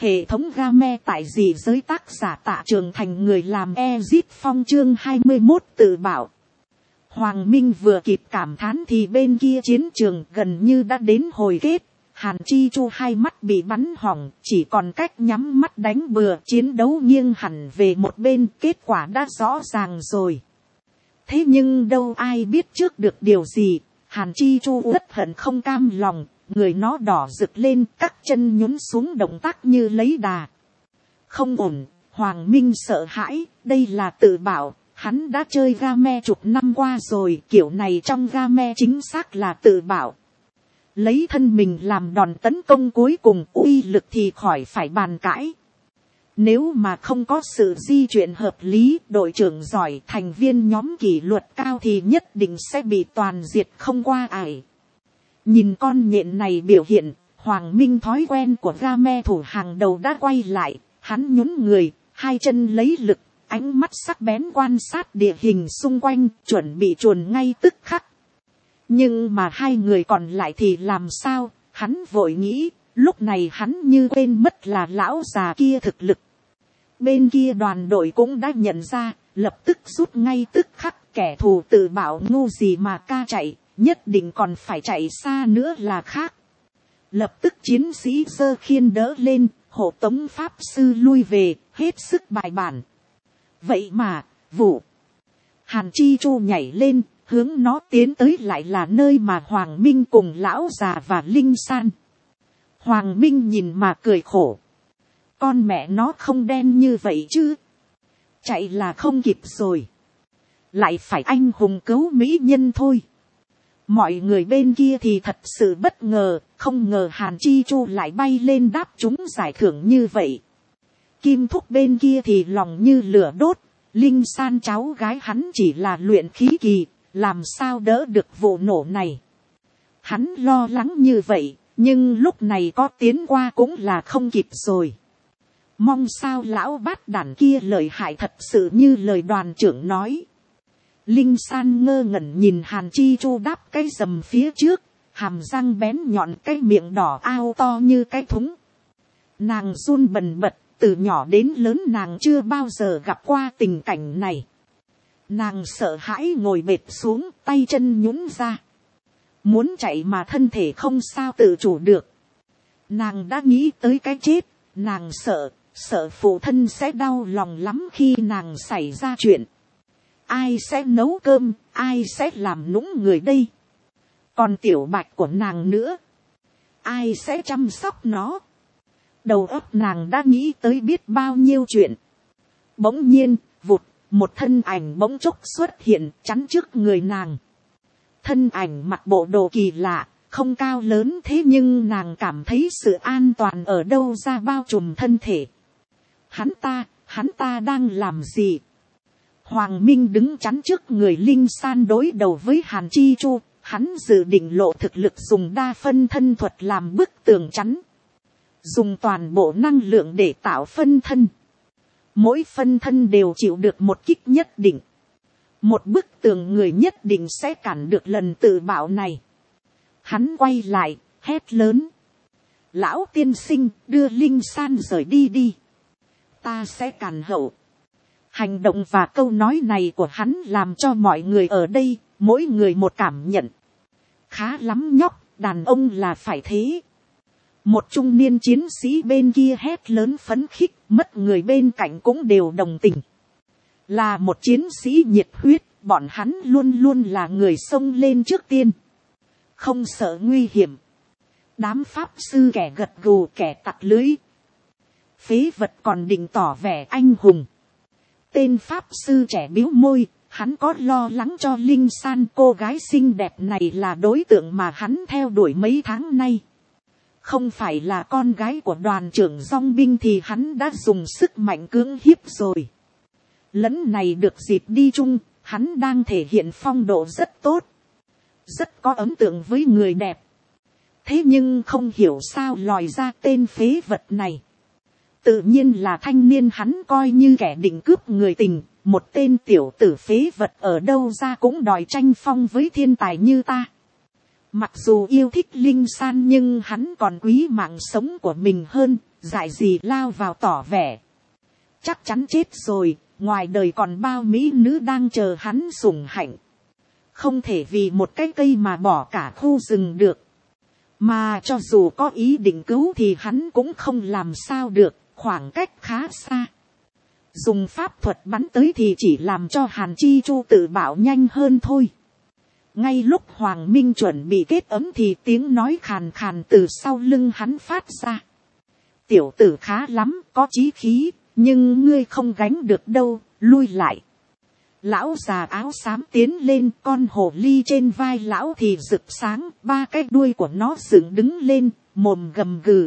Hệ thống game tại dị giới, tác giả Tạ Trường Thành, người làm Ezit Phong. Chương 21 tự bảo. Hoàng Minh vừa kịp cảm thán thì bên kia chiến trường gần như đã đến hồi kết. Hàn Chi Chu hai mắt bị bắn hỏng, chỉ còn cách nhắm mắt đánh bừa. Chiến đấu nghiêng hẳn về một bên, kết quả đã rõ ràng rồi. Thế nhưng đâu ai biết trước được điều gì. Hàn Chi Chu rất hận không cam lòng, người nó đỏ rực lên, các chân nhún xuống, động tác như lấy đà. Không ổn, Hoàng Minh sợ hãi, đây là tự bảo. Hắn đã chơi game chục năm qua rồi, kiểu này trong game chính xác là tự bảo. Lấy thân mình làm đòn tấn công cuối cùng, uy lực thì khỏi phải bàn cãi. Nếu mà không có sự di chuyển hợp lý, đội trưởng giỏi, thành viên nhóm kỷ luật cao thì nhất định sẽ bị toàn diệt không qua ải. Nhìn con nhện này biểu hiện, Hoàng Minh thói quen của game thủ hàng đầu đã quay lại, hắn nhún người, hai chân lấy lực, ánh mắt sắc bén quan sát địa hình xung quanh, chuẩn bị chuồn ngay tức khắc. Nhưng mà hai người còn lại thì làm sao, hắn vội nghĩ, lúc này hắn như quên mất là lão già kia thực lực. Bên kia đoàn đội cũng đã nhận ra, lập tức rút ngay tức khắc, kẻ thù tự bảo ngu gì mà ca chạy, nhất định còn phải chạy xa nữa là khác. Lập tức chiến sĩ giơ khiên đỡ lên, hộ tống pháp sư lui về, hết sức bài bản. Vậy mà, vụ. Hàn Chi Chu nhảy lên, hướng nó tiến tới lại là nơi mà Hoàng Minh cùng lão già và Linh San. Hoàng Minh nhìn mà cười khổ. Con mẹ nó không đen như vậy chứ. Chạy là không kịp rồi. Lại phải anh hùng cứu mỹ nhân thôi. Mọi người bên kia thì thật sự bất ngờ, không ngờ Hàn Chi Chu lại bay lên đáp chúng giải thưởng như vậy. Kim Thúc bên kia thì lòng như lửa đốt, Linh San cháu gái hắn chỉ là luyện khí kỳ, làm sao đỡ được vụ nổ này. Hắn lo lắng như vậy, nhưng lúc này có tiến qua cũng là không kịp rồi. Mong sao lão bát đản kia lợi hại thật sự như lời đoàn trưởng nói. Linh San ngơ ngẩn nhìn Hàn Chi Chu đáp cái rầm phía trước, hàm răng bén nhọn, cái miệng đỏ ao to như cái thúng. Nàng run bần bật, từ nhỏ đến lớn nàng chưa bao giờ gặp qua tình cảnh này. Nàng sợ hãi ngồi bệt xuống, tay chân nhũn ra. Muốn chạy mà thân thể không sao tự chủ được. Nàng đã nghĩ tới cái chết, nàng sợ phụ thân sẽ đau lòng lắm khi nàng xảy ra chuyện. Ai sẽ nấu cơm, ai sẽ làm nũng người đây. Còn tiểu bạch của nàng nữa, ai sẽ chăm sóc nó. Đầu óc nàng đã nghĩ tới biết bao nhiêu chuyện. Bỗng nhiên, vụt, một thân ảnh bỗng chốc xuất hiện chắn trước người nàng. Thân ảnh mặc bộ đồ kỳ lạ, không cao lớn, thế nhưng nàng cảm thấy sự an toàn ở đâu ra bao trùm thân thể. Hắn ta đang làm gì? Hoàng Minh đứng chắn trước người Linh San đối đầu với Hàn Chi Chu, hắn dự định lộ thực lực dùng đa phân thân thuật làm bức tường chắn. Dùng toàn bộ năng lượng để tạo phân thân. Mỗi phân thân đều chịu được một kích nhất định. Một bức tường người nhất định sẽ cản được lần tự bạo này. Hắn quay lại, hét lớn. Lão tiên sinh, đưa Linh San rời đi đi. Ta sẽ cản hậu. Hành động và câu nói này của hắn làm cho mọi người ở đây, mỗi người một cảm nhận. Khá lắm nhóc, đàn ông là phải thế. Một trung niên chiến sĩ bên kia hét lớn phấn khích, mất người bên cạnh cũng đều đồng tình. Là một chiến sĩ nhiệt huyết, bọn hắn luôn luôn là người xông lên trước tiên. Không sợ nguy hiểm. Đám pháp sư kẻ gật gù kẻ tặc lưới. Phế vật còn định tỏ vẻ anh hùng. Tên pháp sư trẻ bĩu môi, hắn có lo lắng cho Linh San, cô gái xinh đẹp này là đối tượng mà hắn theo đuổi mấy tháng nay. Không phải là con gái của đoàn trưởng dong binh thì hắn đã dùng sức mạnh cưỡng hiếp rồi. Lần này được dịp đi chung, hắn đang thể hiện phong độ rất tốt. Rất có ấn tượng với người đẹp. Thế nhưng không hiểu sao lòi ra tên phế vật này. Tự nhiên là thanh niên hắn coi như kẻ định cướp người tình. Một tên tiểu tử phế vật ở đâu ra cũng đòi tranh phong với thiên tài như ta. Mặc dù yêu thích Linh San nhưng hắn còn quý mạng sống của mình hơn. dại gì lao vào tỏ vẻ. Chắc chắn chết rồi, ngoài đời còn bao mỹ nữ đang chờ hắn sủng hạnh. Không thể vì một cái cây mà bỏ cả khu rừng được. Mà cho dù có ý định cứu thì hắn cũng không làm sao được, khoảng cách khá xa. Dùng pháp thuật bắn tới thì chỉ làm cho Hàn Chi Chu tự bảo nhanh hơn thôi. Ngay lúc Hoàng Minh chuẩn bị kết ấm thì tiếng nói khàn khàn từ sau lưng hắn phát ra. Tiểu tử khá lắm, có chí khí, nhưng ngươi không gánh được đâu, lui lại. Lão già áo xám tiến lên, con hồ ly trên vai lão thì rực sáng, ba cái đuôi của nó dựng đứng lên, mồm gầm gừ.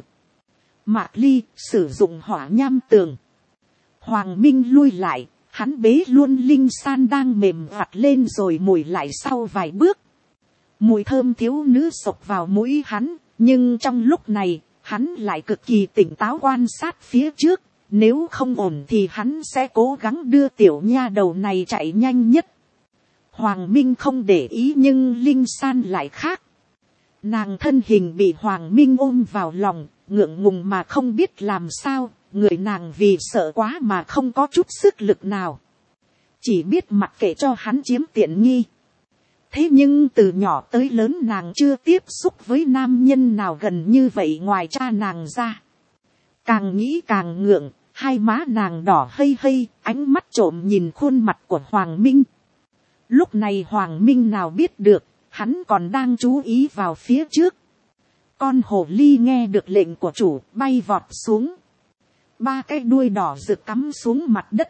Mạc Ly sử dụng hỏa nham tường. Hoàng Minh lui lại, hắn bế luôn linh san đang mềm vặt lên rồi mùi lại sau vài bước. Mùi thơm thiếu nữ sộc vào mũi hắn, nhưng trong lúc này, hắn lại cực kỳ tỉnh táo quan sát phía trước. Nếu không ổn thì hắn sẽ cố gắng đưa tiểu nha đầu này chạy nhanh nhất. Hoàng Minh không để ý nhưng Linh San lại khác. Nàng thân hình bị Hoàng Minh ôm vào lòng, ngượng ngùng mà không biết làm sao, người nàng vì sợ quá mà không có chút sức lực nào. Chỉ biết mặc kệ cho hắn chiếm tiện nghi. Thế nhưng từ nhỏ tới lớn nàng chưa tiếp xúc với nam nhân nào gần như vậy ngoài cha nàng ra. Càng nghĩ càng ngượng, hai má nàng đỏ hây hây, ánh mắt trộm nhìn khuôn mặt của Hoàng Minh. Lúc này Hoàng Minh nào biết được, hắn còn đang chú ý vào phía trước. Con hồ ly nghe được lệnh của chủ, bay vọt xuống. Ba cái đuôi đỏ rực cắm xuống mặt đất.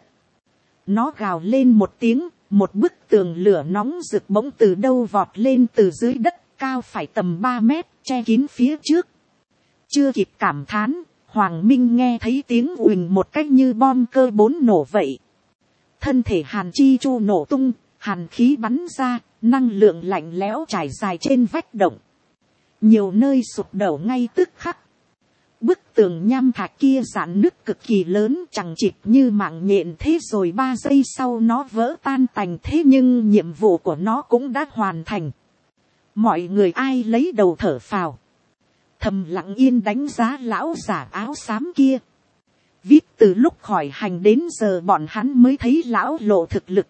Nó gào lên một tiếng, một bức tường lửa nóng rực bỗng từ đâu vọt lên từ dưới đất, cao phải tầm 3 mét, che kín phía trước. Chưa kịp cảm thán, Hoàng Minh nghe thấy tiếng uỳnh một cách như bom cơ 4 nổ vậy. Thân thể Hàn Chi Chu nổ tung, hàn khí bắn ra, năng lượng lạnh lẽo trải dài trên vách động. Nhiều nơi sụp đổ ngay tức khắc. Bức tường nham thạch kia rạn nứt cực kỳ lớn, chẳng chịt như mạng nhện, thế rồi 3 giây sau nó vỡ tan tành, thế nhưng nhiệm vụ của nó cũng đã hoàn thành. Mọi người ai lấy đầu thở phào. Thầm lặng yên đánh giá lão giả áo xám kia. Viết từ lúc khỏi hành đến giờ bọn hắn mới thấy lão lộ thực lực.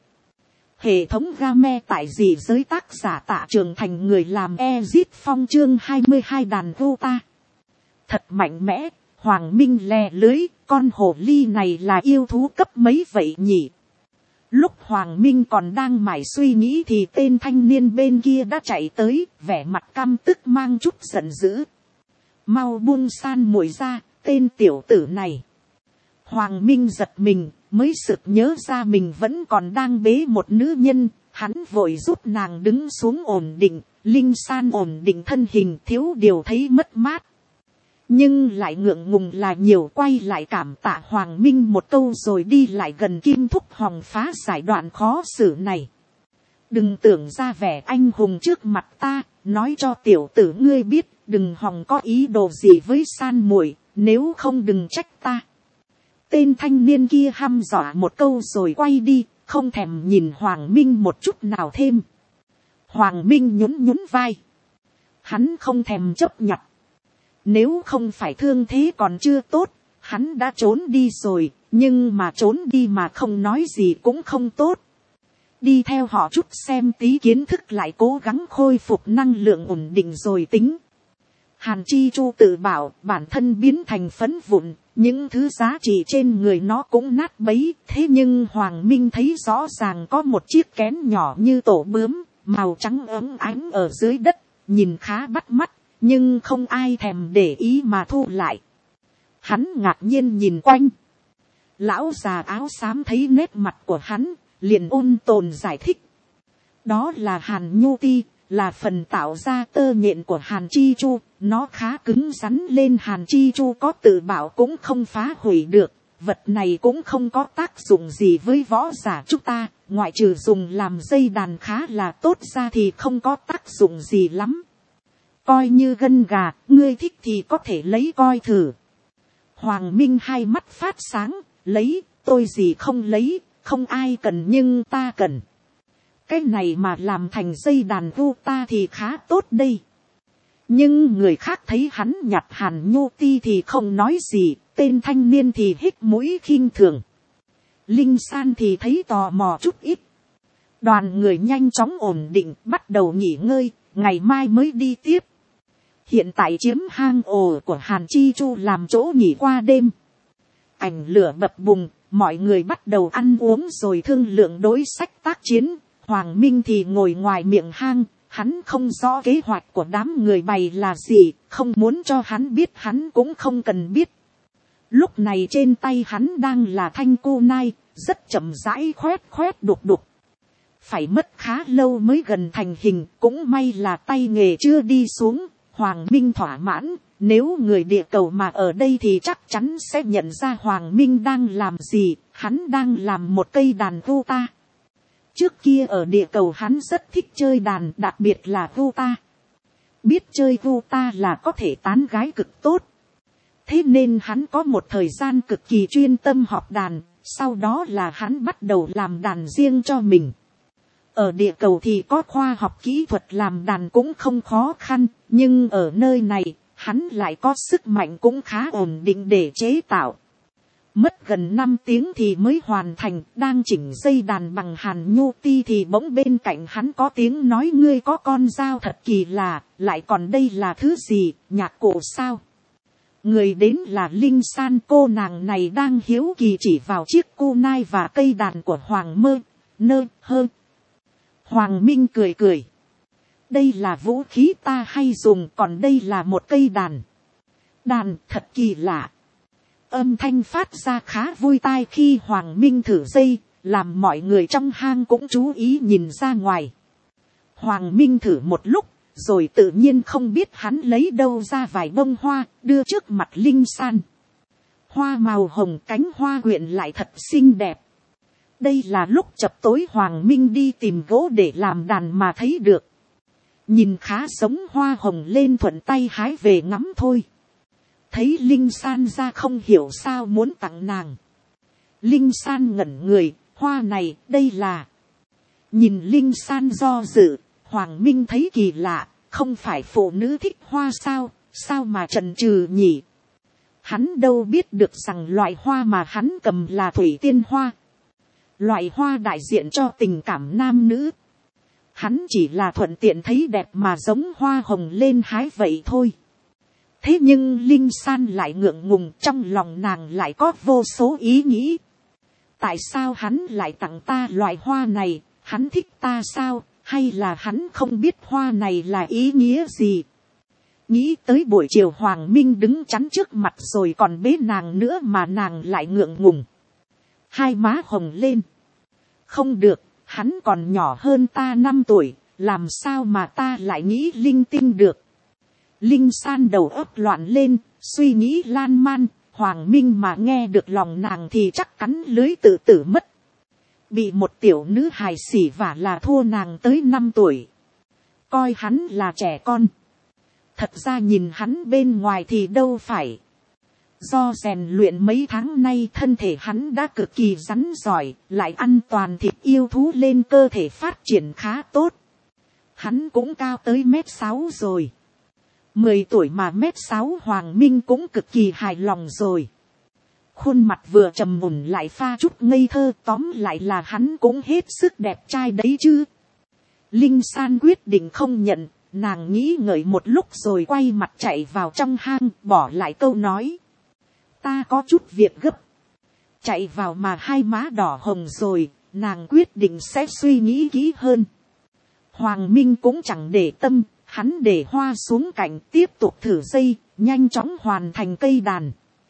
Hệ thống game tại dị giới tác giả Tạ Trường Thành, người làm Ezit Phong chương 22 đàn vô ta. Thật mạnh mẽ, Hoàng Minh lè lưới, con hồ ly này là yêu thú cấp mấy vậy nhỉ? Lúc Hoàng Minh còn đang mải suy nghĩ thì tên thanh niên bên kia đã chạy tới, vẻ mặt căm tức mang chút giận dữ. Mau buông san muội ra, tên tiểu tử này. Hoàng Minh giật mình, mới sực nhớ ra mình vẫn còn đang bế một nữ nhân, hắn vội giúp nàng đứng xuống ổn định, Linh San ổn định thân hình, thiếu điều thấy mất mát. Nhưng lại ngượng ngùng là nhiều, quay lại cảm tạ Hoàng Minh một câu rồi đi lại gần Kim Thúc Hồng phá giải đoạn khó xử này. Đừng tưởng ra vẻ anh hùng trước mặt ta, nói cho tiểu tử ngươi biết, đừng hòng có ý đồ gì với San muội, nếu không đừng trách ta. Tên thanh niên kia hăm dọa một câu rồi quay đi, không thèm nhìn Hoàng Minh một chút nào thêm. Hoàng Minh nhún nhún vai. Hắn không thèm chấp nhận. Nếu không phải thương thế còn chưa tốt, hắn đã trốn đi rồi, nhưng mà trốn đi mà không nói gì cũng không tốt. Đi theo họ chút xem tí kiến thức lại cố gắng khôi phục năng lượng ổn định rồi tính. Hàn Chi Chu tự bảo bản thân biến thành phấn vụn, những thứ giá trị trên người nó cũng nát bấy. Thế nhưng Hoàng Minh thấy rõ ràng có một chiếc kén nhỏ như tổ bướm, màu trắng ấm ánh ở dưới đất, nhìn khá bắt mắt, nhưng không ai thèm để ý mà thu lại. Hắn ngạc nhiên nhìn quanh. Lão già áo xám thấy nét mặt của hắn, liền ôn tồn giải thích. Đó là Hàn Nhu Ti, là phần tạo ra tơ nhện của Hàn Chi Chu, nó khá cứng rắn lên, Hàn Chi Chu có tự bảo cũng không phá hủy được, vật này cũng không có tác dụng gì với võ giả chúng ta, ngoại trừ dùng làm dây đàn khá là tốt ra thì không có tác dụng gì lắm. Coi như gân gà, ngươi thích thì có thể lấy coi thử. Hoàng Minh hai mắt phát sáng, lấy, tôi gì không lấy, không ai cần nhưng ta cần. Cái này mà làm thành dây đàn vu ta thì khá tốt đây. Nhưng người khác thấy hắn nhặt Hàn Nhu Ti thì không nói gì, tên thanh niên thì hít mũi khinh thường. Linh San thì thấy tò mò chút ít. Đoàn người nhanh chóng ổn định, bắt đầu nghỉ ngơi, ngày mai mới đi tiếp. Hiện tại chiếm hang ổ của Hàn Chi Chu làm chỗ nghỉ qua đêm. Ảnh lửa bập bùng, mọi người bắt đầu ăn uống rồi thương lượng đối sách tác chiến. Hoàng Minh thì ngồi ngoài miệng hang, hắn không rõ kế hoạch của đám người bày là gì, không muốn cho hắn biết, hắn cũng không cần biết. Lúc này trên tay hắn đang là thanh cô nai, rất chậm rãi khoét đục đục. Phải mất khá lâu mới gần thành hình, cũng may là tay nghề chưa đi xuống. Hoàng Minh thỏa mãn, nếu người địa cầu mà ở đây thì chắc chắn sẽ nhận ra Hoàng Minh đang làm gì. Hắn đang làm một cây đàn guitar. Trước kia ở địa cầu hắn rất thích chơi đàn, đặc biệt là guitar. Biết chơi guitar là có thể tán gái cực tốt. Thế nên hắn có một thời gian cực kỳ chuyên tâm học đàn, sau đó là hắn bắt đầu làm đàn riêng cho mình. Ở địa cầu thì có khoa học kỹ thuật làm đàn cũng không khó khăn, nhưng ở nơi này, hắn lại có sức mạnh cũng khá ổn định để chế tạo. Mất gần 5 tiếng thì mới hoàn thành, đang chỉnh dây đàn bằng Hàn Nhu Ti thì bỗng bên cạnh hắn có tiếng nói, ngươi có con dao thật kỳ lạ, lại còn đây là thứ gì, nhạc cổ sao? Người đến là Linh San, cô nàng này đang hiếu kỳ chỉ vào chiếc cô nai và cây đàn của Hoàng Mơ. Hoàng Minh cười cười. Đây là vũ khí ta hay dùng, còn đây là một cây đàn. Đàn thật kỳ lạ. Âm thanh phát ra khá vui tai khi Hoàng Minh thử dây, làm mọi người trong hang cũng chú ý nhìn ra ngoài. Hoàng Minh thử một lúc, rồi tự nhiên không biết hắn lấy đâu ra vài bông hoa, đưa trước mặt Linh San. Hoa màu hồng, cánh hoa quyện lại thật xinh đẹp. Đây là lúc chập tối Hoàng Minh đi tìm gỗ để làm đàn mà thấy được. Nhìn khá giống hoa hồng lên thuận tay hái về ngắm thôi. Thấy Linh San ra không hiểu sao muốn tặng nàng. Linh San ngẩn người, hoa này, đây là... Nhìn Linh San do dự, Hoàng Minh thấy kỳ lạ, không phải phụ nữ thích hoa sao mà chần chừ nhỉ? Hắn đâu biết được rằng loại hoa mà hắn cầm là thủy tiên hoa. Loại hoa đại diện cho tình cảm nam nữ. Hắn chỉ là thuận tiện thấy đẹp mà giống hoa hồng lên hái vậy thôi. Thế nhưng Linh San lại ngượng ngùng, trong lòng nàng lại có vô số ý nghĩ. Tại sao hắn lại tặng ta loại hoa này, hắn thích ta sao, hay là hắn không biết hoa này là ý nghĩa gì? Nghĩ tới buổi chiều Hoàng Minh đứng chắn trước mặt rồi còn bế nàng nữa mà nàng lại ngượng ngùng. Hai má hồng lên. Không được, hắn còn nhỏ hơn ta 5 tuổi, làm sao mà ta lại nghĩ linh tinh được. Linh San đầu óc loạn lên, suy nghĩ lan man, Hoàng Minh mà nghe được lòng nàng thì chắc cắn lưới tự tử mất. Bị một tiểu nữ hài xỉ vả là thua nàng tới 5 tuổi. Coi hắn là trẻ con. Thật ra nhìn hắn bên ngoài thì đâu phải. Do rèn luyện mấy tháng nay thân thể hắn đã cực kỳ rắn giỏi, lại ăn toàn thịt yêu thú lên cơ thể phát triển khá tốt. Hắn cũng cao tới 1m6 rồi. 10 tuổi mà 1m6 Hoàng Minh cũng cực kỳ hài lòng rồi. Khuôn mặt vừa trầm mùn lại pha chút ngây thơ, tóm lại là hắn cũng hết sức đẹp trai đấy chứ. Linh San quyết định không nhận, nàng nghĩ ngợi một lúc rồi quay mặt chạy vào trong hang, bỏ lại câu nói. Ta có chút việc gấp. Chạy vào mà hai má đỏ hồng rồi, nàng quyết định sẽ suy nghĩ kỹ hơn. Hoàng Minh cũng chẳng để tâm, hắn để hoa xuống cạnh tiếp tục thử dây, nhanh chóng hoàn thành cây đàn.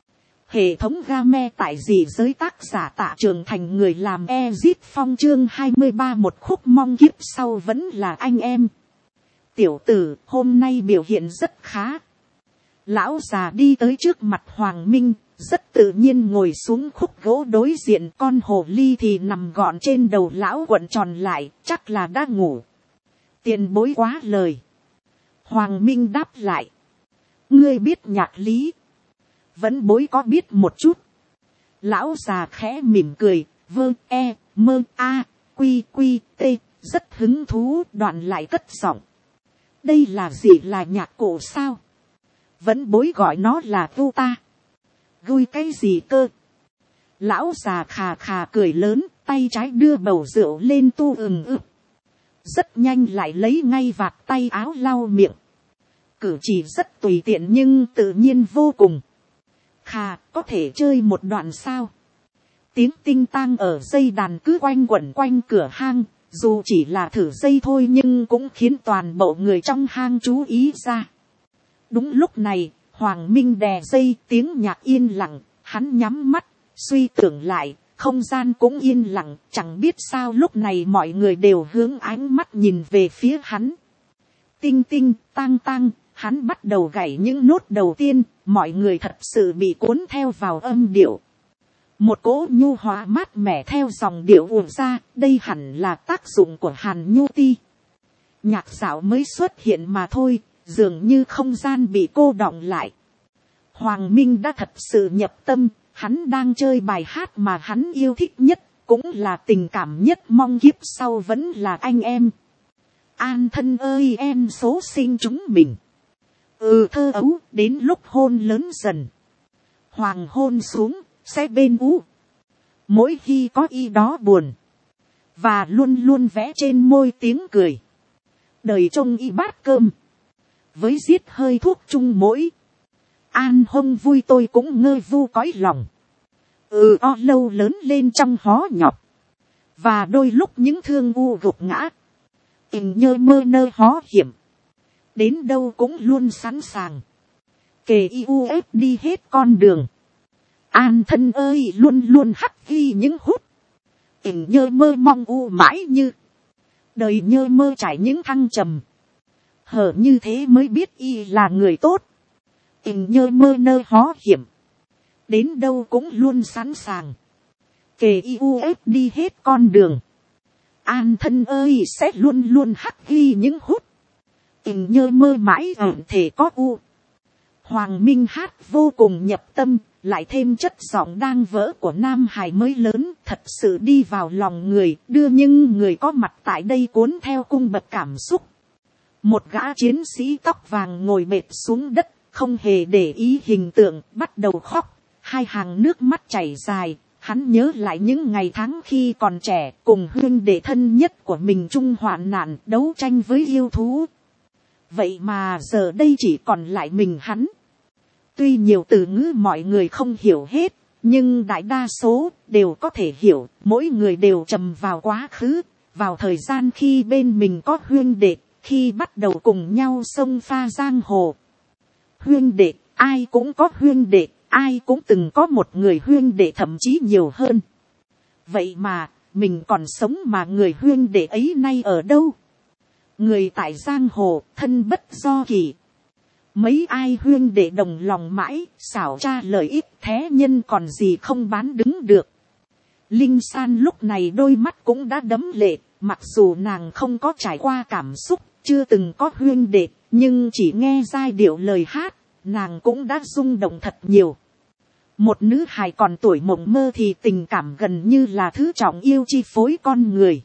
Hệ thống game tại dị giới tác giả Tạ Trường Thành, người làm Ezit Phong, chương 23, một khúc mong kiếp sau vẫn là anh em. Tiểu tử, hôm nay biểu hiện rất khá. Lão già đi tới trước mặt Hoàng Minh, rất tự nhiên ngồi xuống khúc gỗ đối diện, con hồ ly thì nằm gọn trên đầu lão quận tròn lại, chắc là đã ngủ. Tiền bối quá lời. Hoàng Minh đáp lại. Ngươi biết nhạc lý. Vẫn bối có biết một chút. Lão già khẽ mỉm cười, vơ e, mơ a, quy quy tê, rất hứng thú, đoạn lại cất giọng. Đây là gì, là nhạc cụ sao? Vẫn bối gọi nó là vu ta. Gui cái gì cơ? Lão già khà khà cười lớn, tay trái đưa bầu rượu lên tu rất nhanh lại lấy ngay vạt tay áo lau miệng. Cử chỉ rất tùy tiện nhưng tự nhiên vô cùng. Khà, có thể chơi một đoạn sao? Tiếng tinh tang ở dây đàn cứ quanh quẩn quanh cửa hang, dù chỉ là thử dây thôi nhưng cũng khiến toàn bộ người trong hang chú ý ra. Đúng lúc này, Hoàng Minh đè dây, tiếng nhạc yên lặng, hắn nhắm mắt, suy tưởng lại, không gian cũng yên lặng, chẳng biết sao lúc này mọi người đều hướng ánh mắt nhìn về phía hắn. Tinh tinh, tang tang, hắn bắt đầu gảy những nốt đầu tiên, mọi người thật sự bị cuốn theo vào âm điệu. Một cỗ nhu hòa mát mẻ theo dòng điệu ùa ra, đây hẳn là tác dụng của hàn nhu ti. Nhạc dạo mới xuất hiện mà thôi, dường như không gian bị cô đọng lại. Hoàng Minh đã thật sự nhập tâm, hắn đang chơi bài hát mà hắn yêu thích nhất, cũng là tình cảm nhất, mong kiếp sau vẫn là anh em. An thân ơi em số sinh chúng mình. Thơ ấu, đến lúc hôn lớn dần. Hoàng hôn xuống, sẽ bên ú. Mỗi khi có y đó buồn. Và luôn luôn vẽ trên môi tiếng cười. Đời trông y bát cơm. Với giết hơi thuốc chung mỗi. An hông vui tôi cũng ngơi vu cõi lòng. Lâu lớn lên trong hó nhọc. Và đôi lúc những thương u gục ngã. Nhơ mơ nơ hó hiểm. Đến đâu cũng luôn sẵn sàng. Kề yêu ép đi hết con đường. An thân ơi luôn luôn hắt ghi những hút. Nhơ mơ mong u mãi như. Đời nhơ mơ trải những thăng trầm. Hở như thế mới biết y là người tốt. Nhơ mơ nơ hó hiểm. Đến đâu cũng luôn sẵn sàng. Kề yêu ép đi hết con đường. An thân ơi sẽ luôn luôn hắt ghi những hút. Nhơ mơ mãi ẩn thể có u. Hoàng Minh hát vô cùng nhập tâm, lại thêm chất giọng đang vỡ của nam hài mới lớn, thật sự đi vào lòng người, đưa những người có mặt tại đây cuốn theo cung bậc cảm xúc. Một gã chiến sĩ tóc vàng ngồi bệt xuống đất, không hề để ý hình tượng, bắt đầu khóc, hai hàng nước mắt chảy dài. Hắn nhớ lại những ngày tháng khi còn trẻ, cùng huynh đệ thân nhất của mình chung hoạn nạn, đấu tranh với yêu thú. Vậy mà giờ đây chỉ còn lại mình hắn. Tuy nhiều từ ngữ mọi người không hiểu hết, nhưng đại đa số đều có thể hiểu. Mỗi người đều trầm vào quá khứ, vào thời gian khi bên mình có huynh đệ, khi bắt đầu cùng nhau xông pha giang hồ. Huynh đệ, ai cũng có huynh đệ, ai cũng từng có một người huynh đệ, thậm chí nhiều hơn. Vậy mà, mình còn sống mà người huynh đệ ấy nay ở đâu? Người tại giang hồ, thân bất do kỳ. Mấy ai huyên để đồng lòng mãi, xảo tra lợi ích thế nhân còn gì không bán đứng được. Linh San lúc này đôi mắt cũng đã đẫm lệ, mặc dù nàng không có trải qua cảm xúc, chưa từng có huyên đệ, nhưng chỉ nghe giai điệu lời hát, nàng cũng đã rung động thật nhiều. Một nữ hài còn tuổi mộng mơ thì tình cảm gần như là thứ trọng yêu chi phối con người.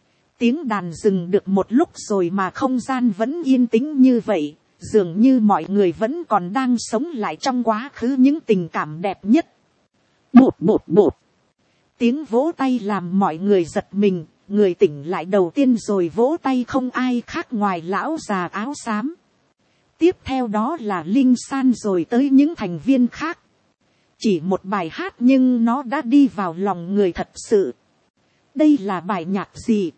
Tiếng đàn dừng được một lúc rồi mà không gian vẫn yên tĩnh như vậy, dường như mọi người vẫn còn đang sống lại trong quá khứ những tình cảm đẹp nhất. Bụt bụt bụt. Tiếng vỗ tay làm mọi người giật mình, người tỉnh lại đầu tiên rồi vỗ tay không ai khác ngoài lão già áo xám. Tiếp theo đó là Linh San rồi tới những thành viên khác. Chỉ một bài hát nhưng nó đã đi vào lòng người thật sự. Đây là bài nhạc gì?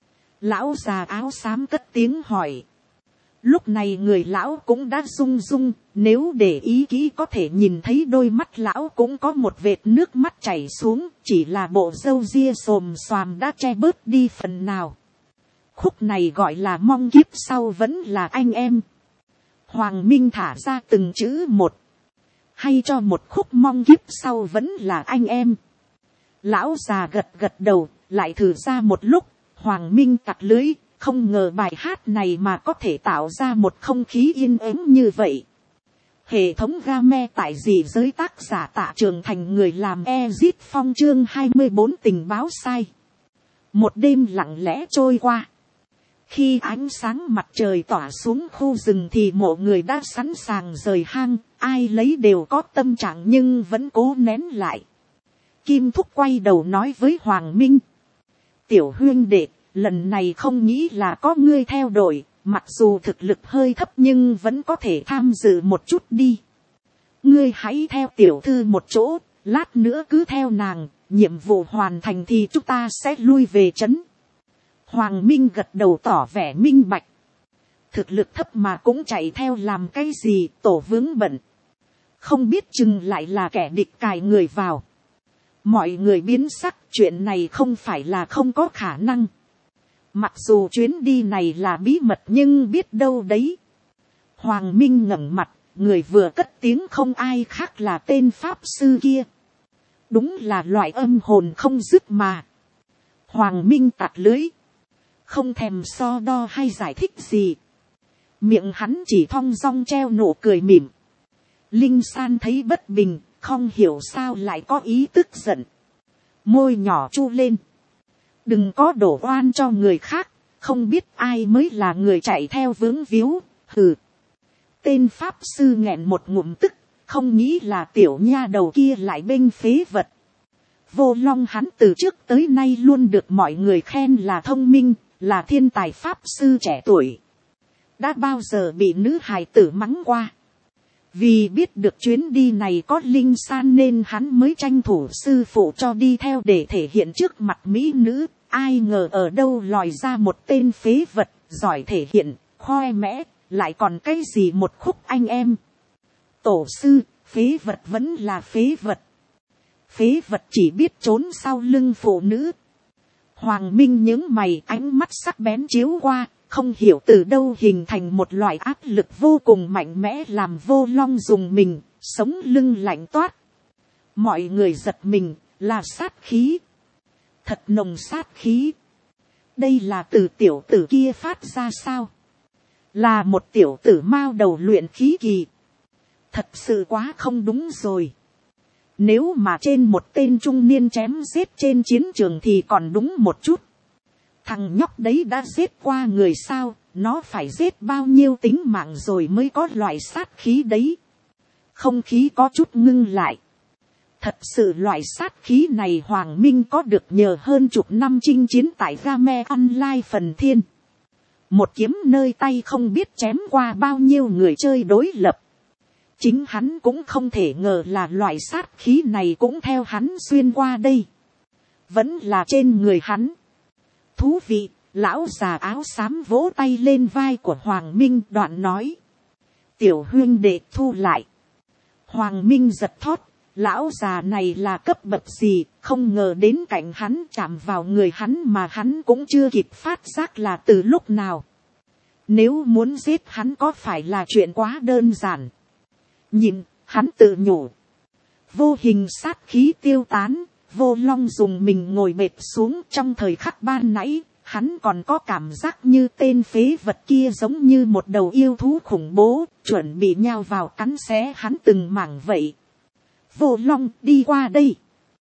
Lão già áo xám cất tiếng hỏi. Lúc này người lão cũng đã rung rung, nếu để ý kỹ có thể nhìn thấy đôi mắt lão cũng có một vệt nước mắt chảy xuống, chỉ là bộ râu ria xồm xoàm đã che bớt đi phần nào. Khúc này gọi là mong kiếp sau vẫn là anh em. Hoàng Minh thả ra từng chữ một. Hay cho một khúc mong kiếp sau vẫn là anh em. Lão già gật gật đầu, lại thử ra một lúc. Hoàng Minh tặc lưới, không ngờ bài hát này mà có thể tạo ra một không khí yên ắng như vậy. Hệ thống game tại dị giới, tác giả Tạ Trường Thành, người làm Ezit Phong, chương 24 tình báo sai. Một đêm lặng lẽ trôi qua. Khi ánh sáng mặt trời tỏa xuống khu rừng thì mộ người đã sẵn sàng rời hang, ai lấy đều có tâm trạng nhưng vẫn cố nén lại. Kim Thúc quay đầu nói với Hoàng Minh. Tiểu huynh đệ, lần này không nghĩ là có ngươi theo đội, mặc dù thực lực hơi thấp nhưng vẫn có thể tham dự một chút đi. Ngươi hãy theo tiểu thư một chỗ, lát nữa cứ theo nàng, nhiệm vụ hoàn thành thì chúng ta sẽ lui về trấn. Hoàng Minh gật đầu tỏ vẻ minh bạch. Thực lực thấp mà cũng chạy theo làm cái gì, tổ vướng bận. Không biết chừng lại là kẻ địch cài người vào. Mọi người biến sắc, chuyện này không phải là không có khả năng. Mặc dù chuyến đi này là bí mật nhưng biết đâu đấy. Hoàng Minh ngẩng mặt, người vừa cất tiếng không ai khác là tên pháp sư kia. Đúng là loại âm hồn không dứt mà. Hoàng Minh tạt lưới. Không thèm so đo hay giải thích gì. Miệng hắn chỉ thong dong treo nụ cười mỉm. Linh San thấy bất bình, không hiểu sao lại có ý tức giận. Môi nhỏ chu lên. Đừng có đổ oan cho người khác, không biết ai mới là người chạy theo vướng víu, hừ. Tên pháp sư nghẹn một ngụm tức, không nghĩ là tiểu nha đầu kia lại bênh phế vật. Vô Long hắn từ trước tới nay luôn được mọi người khen là thông minh, là thiên tài pháp sư trẻ tuổi. Đã bao giờ bị nữ hài tử mắng qua. Vì biết được chuyến đi này có Linh San nên hắn mới tranh thủ sư phụ cho đi theo để thể hiện trước mặt mỹ nữ. Ai ngờ ở đâu lòi ra một tên phế vật, giỏi thể hiện, khoe mẽ, lại còn cái gì một khúc anh em. Tổ sư, phế vật vẫn là phế vật. Phế vật chỉ biết trốn sau lưng phụ nữ. Hoàng Minh nhướng mày, ánh mắt sắc bén chiếu qua, không hiểu từ đâu hình thành một loại áp lực vô cùng mạnh mẽ làm Vô Long dùng mình, sống lưng lạnh toát. Mọi người giật mình, là sát khí. Thật nồng sát khí. Đây là từ tiểu tử kia phát ra sao? Là một tiểu tử mao đầu luyện khí kỳ. Thật sự quá không đúng rồi. Nếu mà trên một tên trung niên chém giết trên chiến trường thì còn đúng một chút. Thằng nhóc đấy đã giết qua người sao, nó phải giết bao nhiêu tính mạng rồi mới có loại sát khí đấy. Không khí có chút ngưng lại. Thật sự loại sát khí này Hoàng Minh có được nhờ hơn chục năm chinh chiến tại Game Online phần thiên. Một kiếm nơi tay không biết chém qua bao nhiêu người chơi đối lập. Chính hắn cũng không thể ngờ là loại sát khí này cũng theo hắn xuyên qua đây. Vẫn là trên người hắn. Thú vị, lão già áo xám vỗ tay lên vai của Hoàng Minh đoạn nói. Tiểu huynh đệ thu lại. Hoàng Minh giật thót, lão già này là cấp bậc gì, không ngờ đến cạnh hắn chạm vào người hắn mà hắn cũng chưa kịp phát giác là từ lúc nào. Nếu muốn giết hắn có phải là chuyện quá đơn giản. Nhìn, hắn tự nhủ. Vô hình sát khí tiêu tán, Vô Long dùng mình ngồi bệt xuống trong thời khắc ban nãy. Hắn còn có cảm giác như tên phế vật kia giống như một đầu yêu thú khủng bố, chuẩn bị nhào vào cắn xé hắn từng mảng vậy. Vô Long đi qua đây.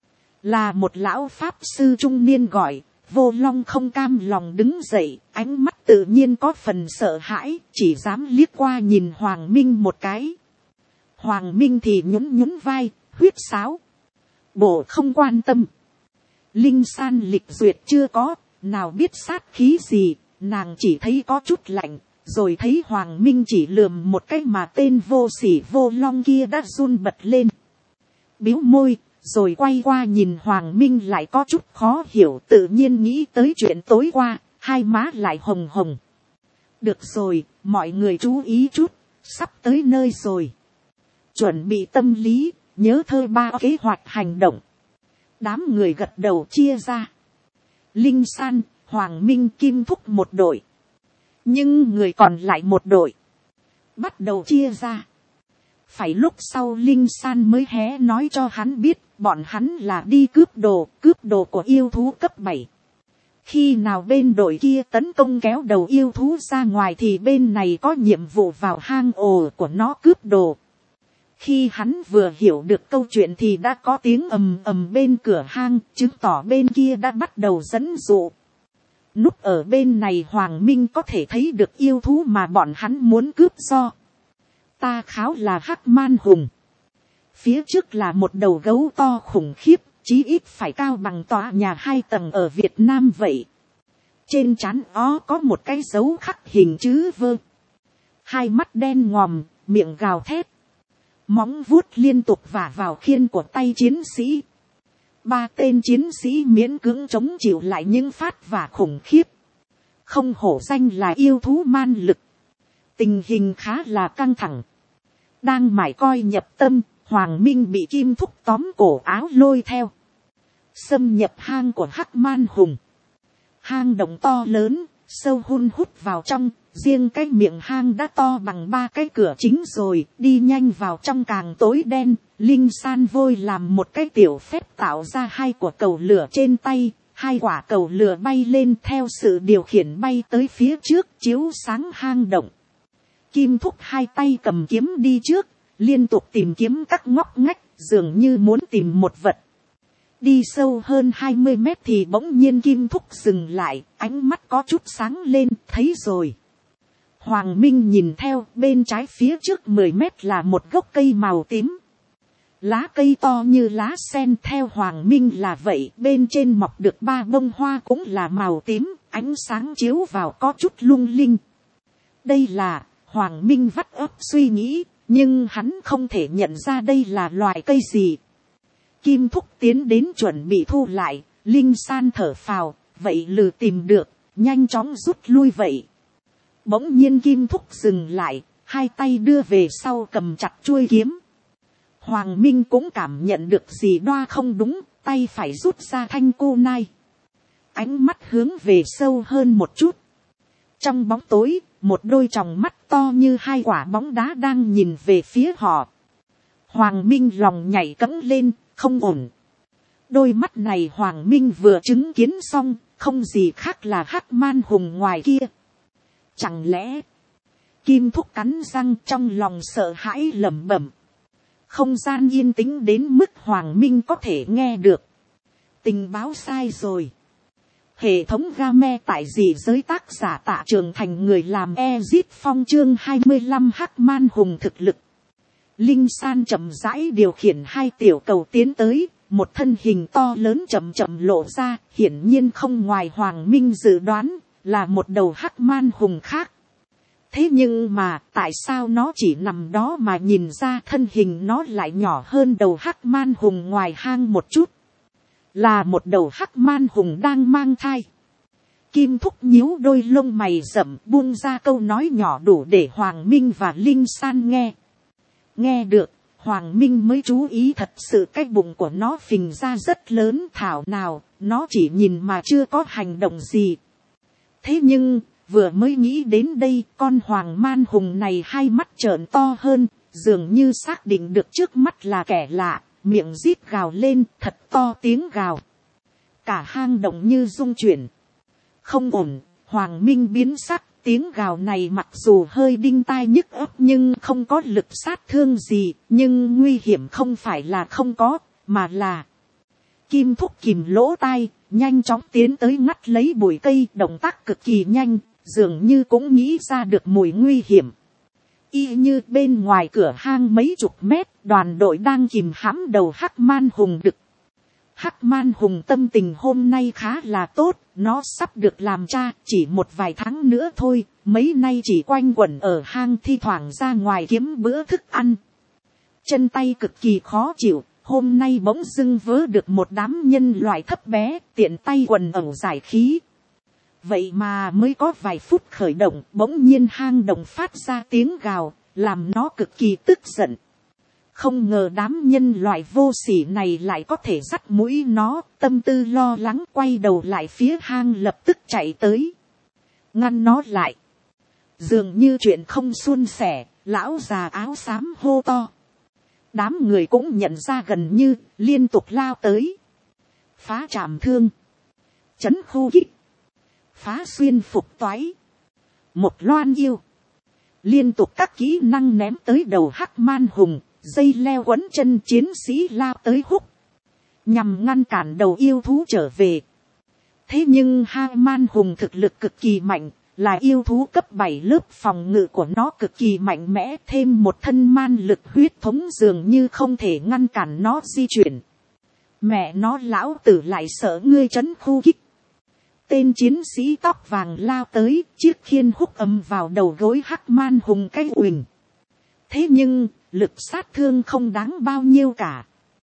Là một lão pháp sư trung niên gọi. Vô Long không cam lòng đứng dậy, ánh mắt tự nhiên có phần sợ hãi, chỉ dám liếc qua nhìn Hoàng Minh một cái. Hoàng Minh thì nhún nhún vai, huyết sáo. Bộ không quan tâm. Linh San lịch duyệt chưa có, nào biết sát khí gì, nàng chỉ thấy có chút lạnh, rồi thấy Hoàng Minh chỉ lườm một cái mà tên vô sỉ Vô Long kia đã run bật lên. Biếu môi, rồi quay qua nhìn Hoàng Minh lại có chút khó hiểu, tự nhiên nghĩ tới chuyện tối qua, hai má lại hồng hồng. Được rồi, mọi người chú ý chút, sắp tới nơi rồi. Chuẩn bị tâm lý, nhớ thơ ba kế hoạch hành động. Đám người gật đầu chia ra. Linh San, Hoàng Minh, Kim Thúc một đội. Nhưng người còn lại một đội. Bắt đầu chia ra. Phải lúc sau Linh San mới hé nói cho hắn biết, bọn hắn là đi cướp đồ của yêu thú cấp 7. Khi nào bên đội kia tấn công kéo đầu yêu thú ra ngoài thì bên này có nhiệm vụ vào hang ổ của nó cướp đồ. Khi hắn vừa hiểu được câu chuyện thì đã có tiếng ầm ầm bên cửa hang, chứng tỏ bên kia đã bắt đầu dẫn dụ. Núp ở bên này Hoàng Minh có thể thấy được yêu thú mà bọn hắn muốn cướp do. Ta kháo là hắc man hùng. Phía trước là một đầu gấu to khủng khiếp, chí ít phải cao bằng tòa nhà 2 tầng ở Việt Nam vậy. Trên trán ó có một cái dấu khắc hình chữ V. 2 mắt đen ngòm, miệng gào thét. Móng vuốt liên tục vả vào khiên của tay chiến sĩ. 3 tên chiến sĩ miễn cưỡng chống chịu lại những phát vả khủng khiếp. Không hổ danh là yêu thú man lực. Tình hình khá là căng thẳng. Đang mải coi nhập tâm, Hoàng Minh bị Kim Thúc tóm cổ áo lôi theo. Xâm nhập hang của hắc man hùng. Hang động to lớn, sâu hun hút vào trong, riêng cái miệng hang đã to bằng 3 cái cửa chính rồi, đi nhanh vào trong càng tối đen. Linh San vôi làm một cái tiểu phép tạo ra 2 quả cầu lửa trên tay, 2 quả cầu lửa bay lên theo sự điều khiển bay tới phía trước chiếu sáng hang động. Kim Thúc 2 tay cầm kiếm đi trước, liên tục tìm kiếm các ngóc ngách, dường như muốn tìm một vật. Đi sâu hơn 20 mét thì bỗng nhiên Kim Thúc dừng lại, ánh mắt có chút sáng lên, thấy rồi. Hoàng Minh nhìn theo, bên trái phía trước 10 mét là một gốc cây màu tím. Lá cây to như lá sen, theo Hoàng Minh là vậy, bên trên mọc được 3 bông hoa cũng là màu tím, ánh sáng chiếu vào có chút lung linh. Đây là, Hoàng Minh vắt óc suy nghĩ, nhưng hắn không thể nhận ra đây là loài cây gì. Kim Thúc tiến đến chuẩn bị thu lại, Linh San thở phào, vậy lừ tìm được, nhanh chóng rút lui vậy. Bỗng nhiên Kim Thúc dừng lại, 2 tay đưa về sau cầm chặt chuôi kiếm. Hoàng Minh cũng cảm nhận được gì đoa không đúng, tay phải rút ra thanh cô nai. Ánh mắt hướng về sâu hơn một chút. Trong bóng tối, một đôi tròng mắt to như 2 quả bóng đá đang nhìn về phía họ. Hoàng Minh lòng nhảy cẫng lên, không ổn. Đôi mắt này Hoàng Minh vừa chứng kiến xong, không gì khác là hắc man hùng ngoài kia. Chẳng lẽ, Kim Thúc cắn răng trong lòng sợ hãi lẩm bẩm. Không gian yên tĩnh đến mức Hoàng Minh có thể nghe được. Tình báo sai rồi. Hệ thống game tại dị giới tác giả Tạ Trường Thành người làm Ezit Phong chương 25 hắc man hùng thực lực. Linh San chậm rãi điều khiển 2 tiểu cầu tiến tới, một thân hình to lớn chậm chậm lộ ra, hiển nhiên không ngoài Hoàng Minh dự đoán, là một đầu hắc man hùng khác. Thế nhưng mà, tại sao nó chỉ nằm đó mà nhìn ra thân hình nó lại nhỏ hơn đầu hắc man hùng ngoài hang một chút? Là một đầu hắc man hùng đang mang thai. Kim Thúc nhíu đôi lông mày rậm buông ra câu nói nhỏ đủ để Hoàng Minh và Linh San nghe. Nghe được, Hoàng Minh mới chú ý thật sự cái bụng của nó phình ra rất lớn, thảo nào, nó chỉ nhìn mà chưa có hành động gì. Thế nhưng, vừa mới nghĩ đến đây, con hoàng man hùng này 2 mắt trợn to hơn, dường như xác định được trước mắt là kẻ lạ, miệng rít gào lên, thật to tiếng gào. Cả hang động như rung chuyển. Không ổn, Hoàng Minh biến sắc, tiếng gào này mặc dù hơi đinh tai nhức óc nhưng không có lực sát thương gì, nhưng nguy hiểm không phải là không có, mà là... Kim Thúc kìm lỗ tai, nhanh chóng tiến tới ngắt lấy bụi cây, động tác cực kỳ nhanh, dường như cũng nghĩ ra được mùi nguy hiểm. Y như bên ngoài cửa hang mấy chục mét, đoàn đội đang kìm hãm đầu hắc man hùng đực. Hắc man hùng tâm tình hôm nay khá là tốt, nó sắp được làm cha, chỉ một vài tháng nữa thôi, mấy nay chỉ quanh quẩn ở hang thi thoảng ra ngoài kiếm bữa thức ăn. Chân tay cực kỳ khó chịu, hôm nay bỗng dưng vớ được một đám nhân loại thấp bé, tiện tay quần ẩu giải khí. Vậy mà mới có vài phút khởi động, bỗng nhiên hang động phát ra tiếng gào, làm nó cực kỳ tức giận. Không ngờ đám nhân loại vô sỉ này lại có thể dắt mũi nó, tâm tư lo lắng quay đầu lại phía hang lập tức chạy tới. Ngăn nó lại. Dường như chuyện không suôn sẻ, lão già áo xám hô to. Đám người cũng nhận ra gần như, liên tục lao tới. Phá trảm thương. Chấn khu kích. Phá xuyên phục toái. Một loan yêu. Liên tục các kỹ năng ném tới đầu hắc man hùng, dây leo quấn chân chiến sĩ lao tới húc. Nhằm ngăn cản đầu yêu thú trở về. Thế nhưng Haman hùng thực lực cực kỳ mạnh, là yêu thú cấp 7 lớp phòng ngự của nó cực kỳ mạnh mẽ, thêm một thân man lực huyết thống dường như không thể ngăn cản nó di chuyển. Mẹ nó, lão tử lại sợ ngươi trấn khu kích. Tên chiến sĩ tóc vàng lao tới, chiếc khiên húc ầm vào đầu gối Haman hùng cái uỳnh. Thế nhưng, lực sát thương không đáng bao nhiêu cả.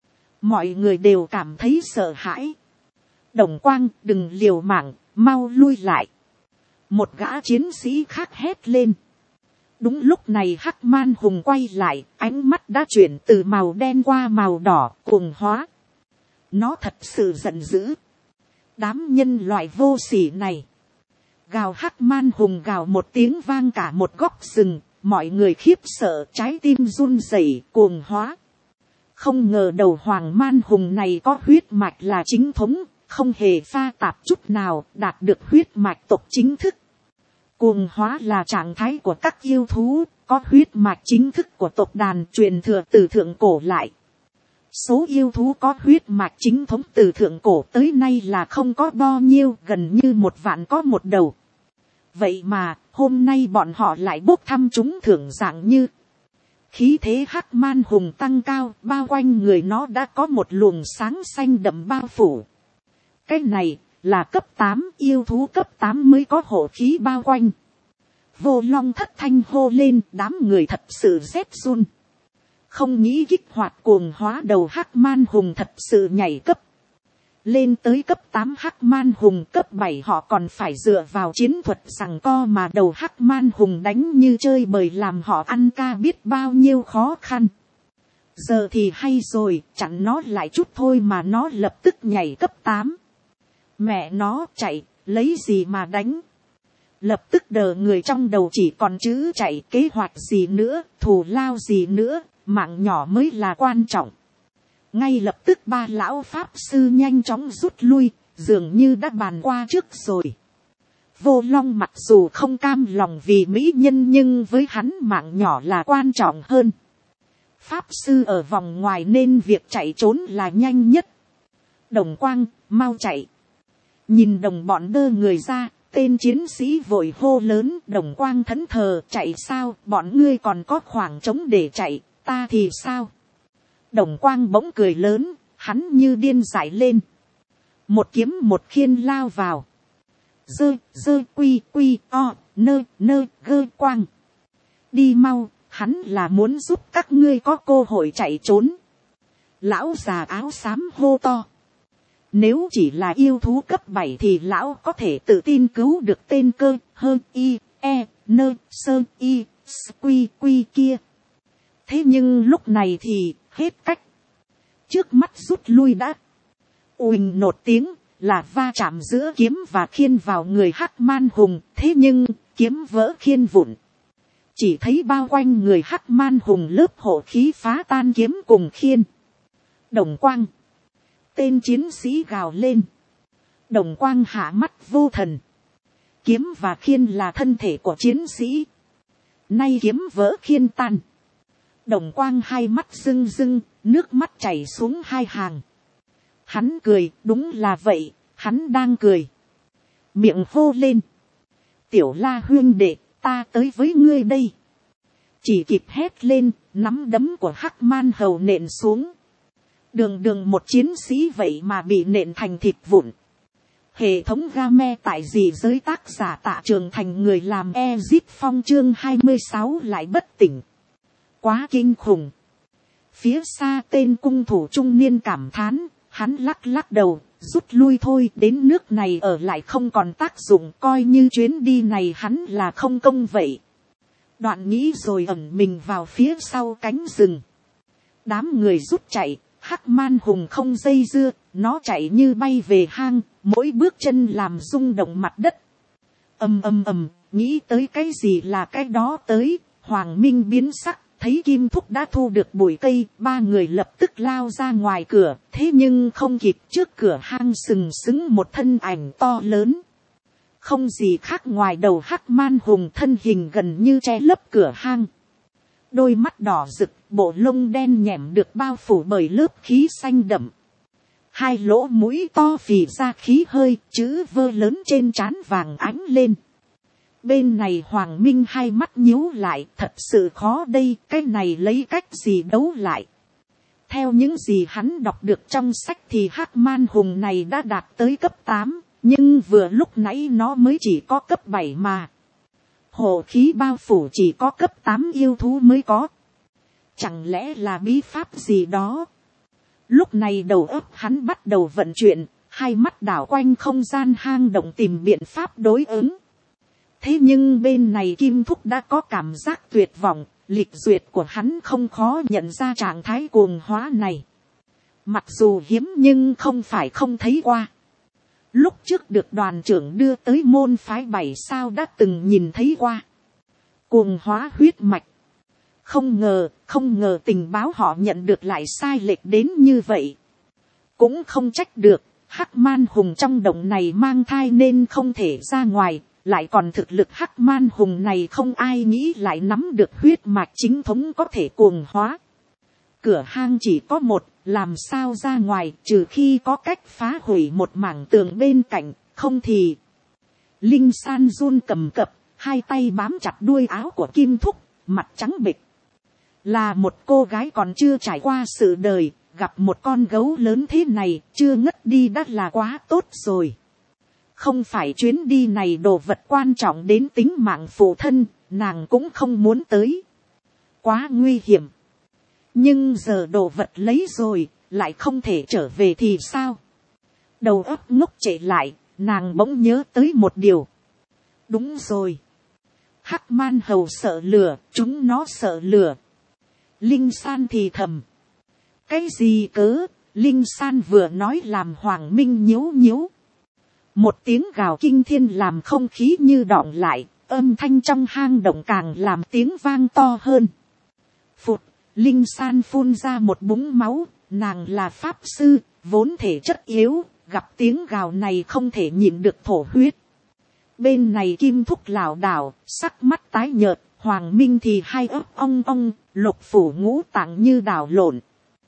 Mọi người đều cảm thấy sợ hãi. Đồng Quang, đừng liều mạng, mau lui lại. Một gã chiến sĩ khác hét lên. Đúng lúc này Haman hùng quay lại, ánh mắt đã chuyển từ màu đen qua màu đỏ, cuồng hóa. Nó thật sự giận dữ. Đám nhân loại vô sỉ này. Gào Haman hùng gào một tiếng vang cả một góc rừng, mọi người khiếp sợ, trái tim run rẩy, cuồng hóa. Không ngờ đầu hoàng man hùng này có huyết mạch là chính thống, không hề pha tạp chút nào, đạt được huyết mạch tộc chính thức. Cuồng hóa là trạng thái của các yêu thú, có huyết mạch chính thức của tộc đàn truyền thừa từ thượng cổ lại. Số yêu thú có huyết mạch chính thống từ thượng cổ tới nay là không có bao nhiêu, gần như 1 vạn có một đầu. Vậy mà, hôm nay bọn họ lại bốc thăm chúng thưởng dạng như. Khí thế Haman hùng tăng cao, bao quanh người nó đã có một luồng sáng xanh đậm bao phủ. Cái này là cấp 8, yêu thú cấp 8 mới có hộ khí bao quanh. Vô Long thất thanh hô lên, đám người thật sự rét run. Không nghĩ kích hoạt cuồng hóa đầu Haman hùng thật sự nhảy cấp. Lên tới cấp 8 Haman hùng cấp 7 họ còn phải dựa vào chiến thuật giằng co mà đầu Haman hùng đánh như chơi bời làm họ ăn ca biết bao nhiêu khó khăn. Giờ thì hay rồi, chặn nó lại chút thôi mà nó lập tức nhảy cấp 8. Mẹ nó chạy, lấy gì mà đánh. Lập tức đờ người trong đầu chỉ còn chữ chạy, kế hoạch gì nữa, thù lao gì nữa, mạng nhỏ mới là quan trọng. Ngay lập tức 3 lão pháp sư nhanh chóng rút lui, dường như đã bàn qua trước rồi. Vô Long mặc dù không cam lòng vì mỹ nhân nhưng với hắn mạng nhỏ là quan trọng hơn. Pháp sư ở vòng ngoài nên việc chạy trốn là nhanh nhất. Đồng Quang, mau chạy. Nhìn đồng bọn đơ người ra, tên chiến sĩ vội hô lớn. Đồng Quang thẫn thờ, chạy sao, bọn ngươi còn có khoảng trống để chạy, ta thì sao? Đồng Quang bỗng cười lớn, hắn như điên dại lên. Một kiếm một khiên lao vào. Dơ quy o, nơ gơ quang. Đi mau, hắn là muốn giúp các ngươi có cơ hội chạy trốn. Lão già áo xám hô to. Nếu chỉ là yêu thú cấp 7 thì lão có thể tự tin cứu được tên cơ hơn quy kia. Thế nhưng lúc này thì hết cách. Trước mắt rút lui đã. Uỳnh nột tiếng là va chạm giữa kiếm và khiên vào người Haman hùng. Thế nhưng kiếm vỡ khiên vụn. Chỉ thấy bao quanh người Haman hùng lớp hộ khí phá tan kiếm cùng khiên. Đồng Quang. Tên chiến sĩ gào lên. Đồng Quang hạ mắt vô thần. Kiếm và khiên là thân thể của chiến sĩ. Nay kiếm vỡ khiên tan. Đồng Quang hai mắt rưng rưng, nước mắt chảy xuống 2 hàng. Hắn cười, đúng là vậy, hắn đang cười. Miệng hô lên. Tiểu La huynh đệ, ta tới với ngươi đây. Chỉ kịp hét lên, nắm đấm của Haman hầu nện xuống. Đường một chiến sĩ vậy mà bị nện thành thịt vụn. Hệ thống game tại gì giới tác giả Tạ Trường Thành người làm Ezit Phong chương 26 lại bất tỉnh. Quá kinh khủng. Phía xa tên cung thủ trung niên cảm thán, hắn lắc đầu, rút lui thôi, đến nước này ở lại không còn tác dụng, coi như chuyến đi này hắn là không công vậy. Đoạn nghĩ rồi ẩn mình vào phía sau cánh rừng. Đám người rút chạy, Haman hùng không dây dưa, nó chạy như bay về hang, mỗi bước chân làm rung động mặt đất. Ầm, nghĩ tới cái gì là cái đó tới, Hoàng Minh biến sắc. Thấy Kim Thúc đã thu được bụi cây, 3 người lập tức lao ra ngoài cửa, thế nhưng không kịp, trước cửa hang sừng sững một thân ảnh to lớn. Không gì khác ngoài đầu Haman hùng, thân hình gần như che lấp cửa hang. Đôi mắt đỏ rực, bộ lông đen nhẻm được bao phủ bởi lớp khí xanh đậm. Hai lỗ mũi to phì ra khí hơi, chữ vơ lớn trên trán vàng ánh lên. Bên này Hoàng Minh hai mắt nhíu lại, thật sự khó đây, cái này lấy cách gì đấu lại. Theo những gì hắn đọc được trong sách thì Hắc Man Hùng này đã đạt tới cấp 8, nhưng vừa lúc nãy nó mới chỉ có cấp 7 mà. Hộ khí bao phủ chỉ có cấp 8 yêu thú mới có. Chẳng lẽ là bí pháp gì đó? Lúc này đầu óc hắn bắt đầu vận chuyển, hai mắt đảo quanh không gian hang động tìm biện pháp đối ứng. Thế nhưng bên này Kim Thúc đã có cảm giác tuyệt vọng, lịch duyệt của hắn không khó nhận ra trạng thái cuồng hóa này. Mặc dù hiếm nhưng không phải không thấy qua. Lúc trước được đoàn trưởng đưa tới môn phái 7 sao đã từng nhìn thấy qua. Cuồng hóa huyết mạch. Không ngờ tình báo họ nhận được lại sai lệch đến như vậy. Cũng không trách được, Hắc Man Hùng trong động này mang thai nên không thể ra ngoài, lại còn thực lực Hắc Man Hùng này không ai nghĩ lại nắm được huyết mạch chính thống có thể cuồng hóa. Cửa hang chỉ có một, làm sao ra ngoài trừ khi có cách phá hủy một mảng tường bên cạnh, không thì... Linh San run cầm cập, hai tay bám chặt đuôi áo của Kim Thúc, mặt trắng bệch. Là một cô gái còn chưa trải qua sự đời, gặp một con gấu lớn thế này, chưa ngất đi đã là quá tốt rồi. Không phải chuyến đi này đồ vật quan trọng đến tính mạng phụ thân, nàng cũng không muốn tới. Quá nguy hiểm. Nhưng giờ đồ vật lấy rồi, lại không thể trở về thì sao? Đầu óc ngốc trệ lại, nàng bỗng nhớ tới một điều. Đúng rồi. Hắc Man Hầu sợ lửa, chúng nó sợ lửa. Linh San thì thầm. Cái gì cớ? Linh San vừa nói làm Hoàng Minh nhíu nhíu. Một tiếng gào kinh thiên làm không khí như đọng lại, âm thanh trong hang động càng làm tiếng vang to hơn. Phụt, Linh San phun ra một búng máu, nàng là pháp sư, vốn thể chất yếu, gặp tiếng gào này không thể nhịn được thổ huyết. Bên này Kim Thúc lảo đảo, sắc mắt tái nhợt, Hoàng Minh thì hai ấp ong ong, lục phủ ngũ tạng như đảo lộn.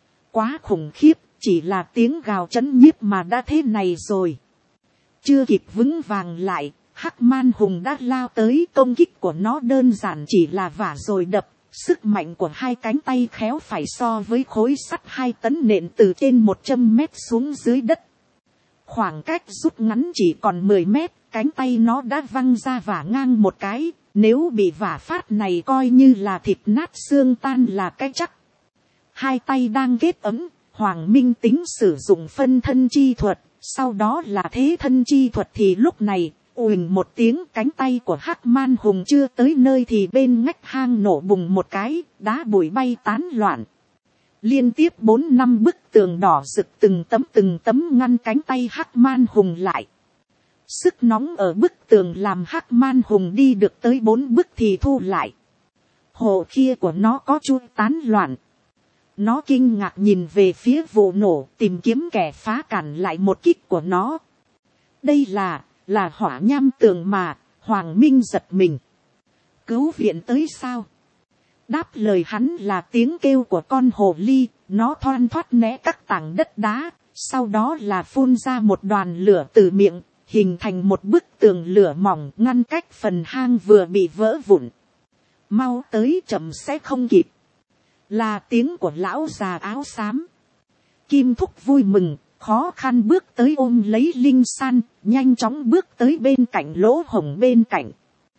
Quá khủng khiếp, chỉ là tiếng gào chấn nhiếp mà đã thế này rồi. Chưa kịp vững vàng lại, Hắc Man Hùng đã lao tới, công kích của nó đơn giản chỉ là vả rồi đập. Sức mạnh của hai cánh tay khéo phải so với khối sắt 2 tấn nện từ trên 100 mét xuống dưới đất. Khoảng cách rút ngắn chỉ còn 10 mét, cánh tay nó đã văng ra vả ngang một cái, nếu bị vả phát này coi như là thịt nát xương tan là cái chắc. Hai tay đang kết ấm, Hoàng Minh tính sử dụng phân thân chi thuật, sau đó là thế thân chi thuật thì lúc này, ùnh một tiếng cánh tay của Hắc Man Hùng chưa tới nơi thì bên ngách hang nổ bùng một cái, đá bụi bay tán loạn. Liên tiếp 4-5 bức tường đỏ rực từng tấm ngăn cánh tay Hắc Man Hùng lại. Sức nóng ở bức tường làm Hắc Man Hùng đi được tới 4 bức thì thu lại. Hộ kia của nó có chút tán loạn. Nó kinh ngạc nhìn về phía vụ nổ, tìm kiếm kẻ phá cản lại một kích của nó. Đây là hỏa nham tường mà. Hoàng Minh giật mình. Cứu viện tới sao? Đáp lời hắn là tiếng kêu của con hồ ly. Nó thoăn thoắt né các tảng đất đá, sau đó là phun ra một đoàn lửa từ miệng, hình thành một bức tường lửa mỏng ngăn cách phần hang vừa bị vỡ vụn. Mau tới, chậm sẽ không kịp. Là tiếng của lão già áo xám. Kim Thúc vui mừng, khó khăn bước tới ôm lấy Linh San, nhanh chóng bước tới bên cạnh lỗ hổng bên cạnh.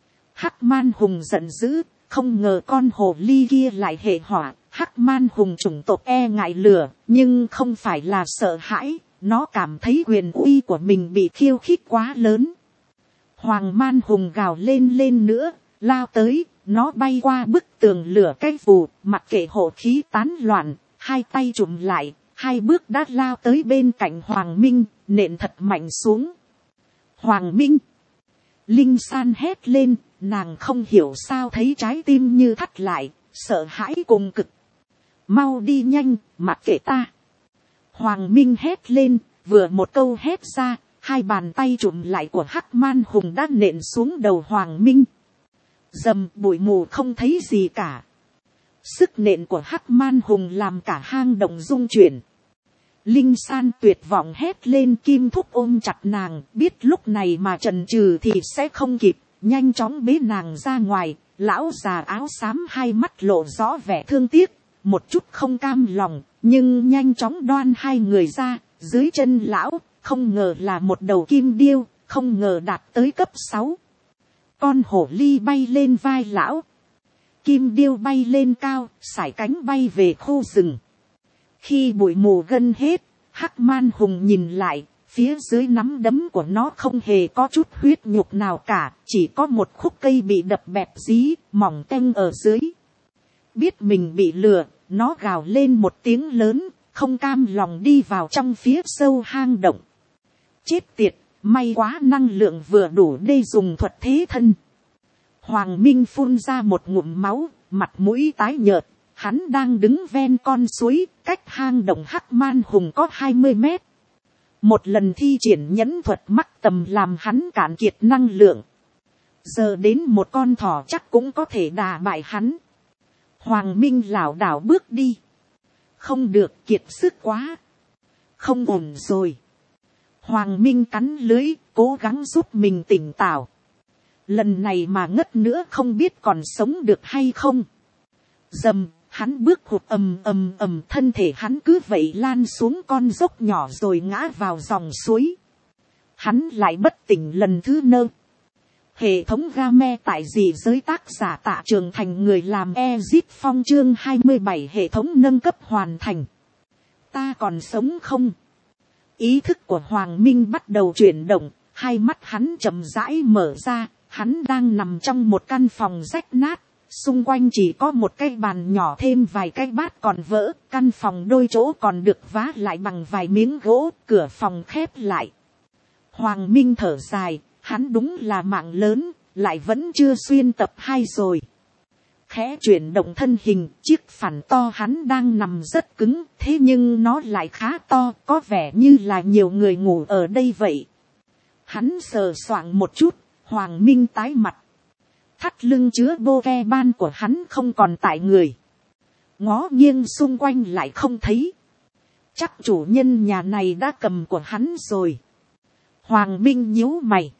Hắc Man Hùng giận dữ, không ngờ con hồ ly kia lại hệ hỏa. Hắc Man Hùng chủng tộc e ngại lửa, nhưng không phải là sợ hãi, nó cảm thấy quyền uy của mình bị khiêu khích quá lớn. Hoàng Man Hùng gào lên nữa, lao tới, nó bay qua bức tường lửa cái vù, mặc kệ hộ khí tán loạn, hai tay chụm lại, 2 bước đã lao tới bên cạnh Hoàng Minh, nện thật mạnh xuống. Hoàng Minh! Linh San hét lên, nàng không hiểu sao thấy trái tim như thắt lại, sợ hãi cùng cực. Mau đi nhanh, mặc kệ ta. Hoàng Minh hét lên, vừa một câu hét ra, 2 bàn tay chụm lại của Hắc Man Hùng đã nện xuống đầu Hoàng Minh. Dầm, bụi mù không thấy gì cả. Sức nện của Hắc Man Hùng làm cả hang động rung chuyển. Linh San tuyệt vọng hét lên, Kim Thúc ôm chặt nàng, biết lúc này mà chần chừ thì sẽ không kịp, nhanh chóng bế nàng ra ngoài. Lão già áo xám hai mắt lộ rõ vẻ thương tiếc, một chút không cam lòng, nhưng nhanh chóng đoan hai người ra. Dưới chân lão, không ngờ là một đầu kim điêu, không ngờ đạt tới cấp 6. Con hổ ly bay lên vai lão. Kim điêu bay lên cao, sải cánh bay về khu rừng. Khi bụi mù gần hết, Hắc Man Hùng nhìn lại, phía dưới nắm đấm của nó không hề có chút huyết nhục nào cả, chỉ có một khúc cây bị đập bẹp dí, mỏng tanh ở dưới. Biết mình bị lừa, nó gào lên một tiếng lớn, không cam lòng đi vào trong phía sâu hang động. Chết tiệt, may quá năng lượng vừa đủ để dùng thuật thế thân. Hoàng Minh phun ra một ngụm máu, mặt mũi tái nhợt. Hắn đang đứng ven con suối, cách hang động Hắc Man Hùng có 20 mét. Một lần thi triển nhẫn thuật mắc tầm làm hắn cạn kiệt năng lượng. Giờ đến một con thỏ chắc cũng có thể đà bại hắn. Hoàng Minh lảo đảo bước đi. Không được, kiệt sức quá. Không ổn rồi. Hoàng Minh cắn lưỡi, cố gắng giúp mình tỉnh táo. Lần này mà ngất nữa không biết còn sống được hay không. Dầm, hắn bước hụt ầm, thân thể hắn cứ vậy lan xuống con dốc nhỏ rồi ngã vào dòng suối. Hắn lại bất tỉnh lần thứ nơ. Hệ thống game tại dị giới, tác giả Tạ Trường Thành, người làm Ezit Phong, chương 27, hệ thống nâng cấp hoàn thành. Ta còn sống không? Ý thức của Hoàng Minh bắt đầu chuyển động, hai mắt hắn chậm rãi mở ra, hắn đang nằm trong một căn phòng rách nát. Xung quanh chỉ có một cái bàn nhỏ thêm vài cái bát còn vỡ, căn phòng đôi chỗ còn được vá lại bằng vài miếng gỗ, cửa phòng khép lại. Hoàng Minh thở dài, hắn đúng là mạng lớn, lại vẫn chưa xuyên tập 2 rồi. Khẽ chuyển động thân hình, chiếc phản to hắn đang nằm rất cứng, thế nhưng nó lại khá to, có vẻ như là nhiều người ngủ ở đây vậy. Hắn sờ soạng một chút, Hoàng Minh tái mặt. Thắt lưng chứa bô ke ban của hắn không còn tại người. Ngó nghiêng xung quanh lại không thấy. Chắc chủ nhân nhà này đã cầm của hắn rồi. Hoàng Minh nhíu mày.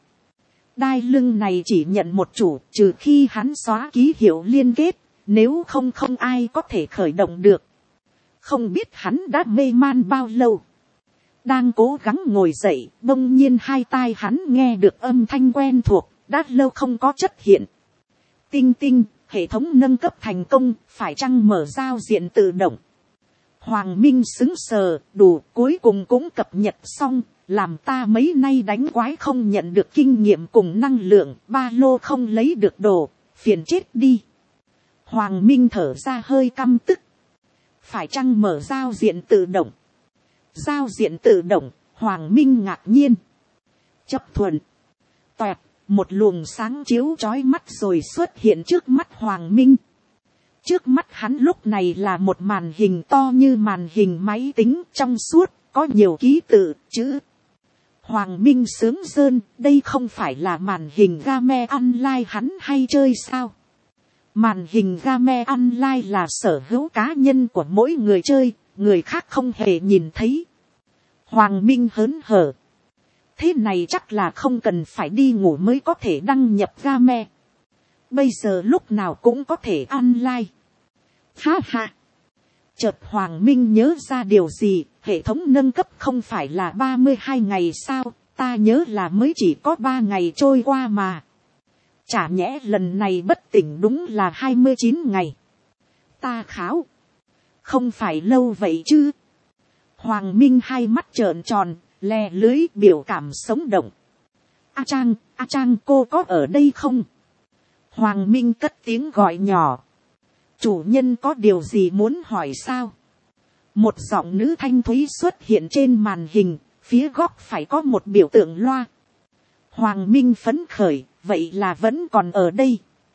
Đai lưng này chỉ nhận một chủ, trừ khi hắn xóa ký hiệu liên kết, nếu không không ai có thể khởi động được. Không biết hắn đã mê man bao lâu. Đang cố gắng ngồi dậy, bỗng nhiên hai tai hắn nghe được âm thanh quen thuộc, đã lâu không có xuất hiện. Tinh tinh, hệ thống nâng cấp thành công, phải chăng mở giao diện tự động? Hoàng Minh sững sờ, đủ, cuối cùng cũng cập nhật xong, làm ta mấy nay đánh quái không nhận được kinh nghiệm cùng năng lượng, ba lô không lấy được đồ, phiền chết đi. Hoàng Minh thở ra hơi căm tức. Phải chăng mở giao diện tự động? Giao diện tự động, Hoàng Minh ngạc nhiên. Chấp thuận. Toẹt. Một luồng sáng chiếu chói mắt rồi xuất hiện trước mắt Hoàng Minh. Trước mắt hắn lúc này là một màn hình to như màn hình máy tính, trong suốt, có nhiều ký tự, chữ. Hoàng Minh sướng rơn, đây không phải là màn hình game online hắn hay chơi sao? Màn hình game online là sở hữu cá nhân của mỗi người chơi, người khác không hề nhìn thấy. Hoàng Minh hớn hở. Thế này chắc là không cần phải đi ngủ mới có thể đăng nhập game. Bây giờ lúc nào cũng có thể online. Ha ha. Chợt Hoàng Minh nhớ ra điều gì, hệ thống nâng cấp không phải là 32 ngày sao, ta nhớ là mới chỉ có 3 ngày trôi qua mà. Chả nhẽ lần này bất tỉnh đúng là 29 ngày. Ta kháo. Không phải lâu vậy chứ. Hoàng Minh hai mắt trợn tròn, lè lưới biểu cảm sống động. A Trang cô có ở đây không? Hoàng Minh cất tiếng gọi nhỏ. Chủ nhân có điều gì muốn hỏi sao? Một giọng nữ thanh thúy xuất hiện trên màn hình, phía góc phải có một biểu tượng loa. Hoàng Minh phấn khởi, vậy là vẫn còn ở đây.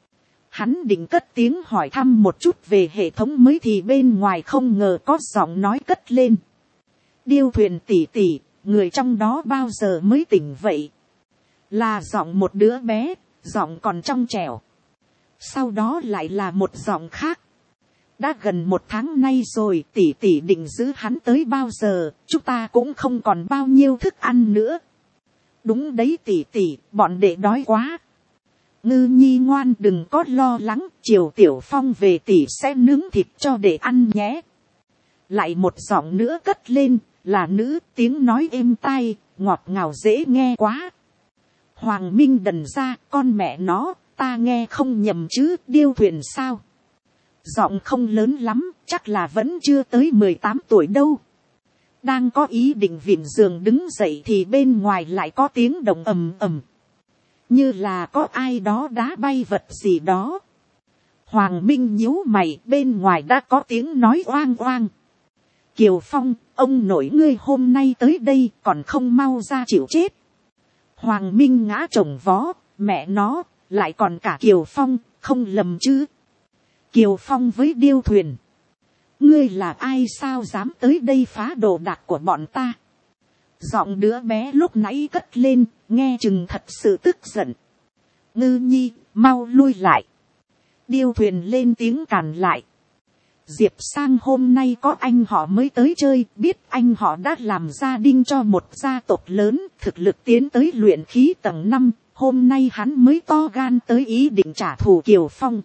Hắn định cất tiếng hỏi thăm một chút về hệ thống mới thì bên ngoài không ngờ có giọng nói cất lên. Điêu thuyền tỷ tỷ, người trong đó bao giờ mới tỉnh vậy? Là giọng một đứa bé, giọng còn trong trẻo. Sau đó lại là một giọng khác. đã gần 1 tháng nay rồi, tỷ tỷ định giữ hắn tới bao giờ, chúng ta cũng không còn bao nhiêu thức ăn nữa. Đúng đấy tỷ tỷ, bọn đệ đói quá. Ngư nhi ngoan, đừng có lo lắng, chiều Tiểu Phong về tỷ sẽ nướng thịt cho đệ ăn nhé. Lại một giọng nữa cất lên, là nữ, tiếng nói êm tai, ngọt ngào dễ nghe quá. Hoàng Minh đần ra, con mẹ nó, ta nghe không nhầm chứ, điêu thuyền sao? Giọng không lớn lắm, chắc là vẫn chưa tới 18 tuổi đâu. Đang có ý định vịn giường đứng dậy thì bên ngoài lại có tiếng động ầm ầm. Như là có ai đó đá bay vật gì đó. Hoàng Minh nhíu mày, bên ngoài đã có tiếng nói oang oang. Kiều Phong, ông nội ngươi hôm nay tới đây còn không mau ra chịu chết. Hoàng Minh ngã chồng vó, mẹ nó, lại còn cả Kiều Phong, không lầm chứ. Kiều Phong với điêu thuyền. Ngươi là ai sao dám tới đây phá đồ đạc của bọn ta? Giọng đứa bé lúc nãy cất lên, nghe chừng thật sự tức giận. Ngư nhi, mau lui lại. Điêu thuyền lên tiếng càn lại. Diệp Sang hôm nay có anh họ mới tới chơi, biết anh họ đã làm gia đình cho một gia tộc lớn, thực lực tiến tới luyện khí tầng 5, hôm nay hắn mới to gan tới ý định trả thù Kiều Phong.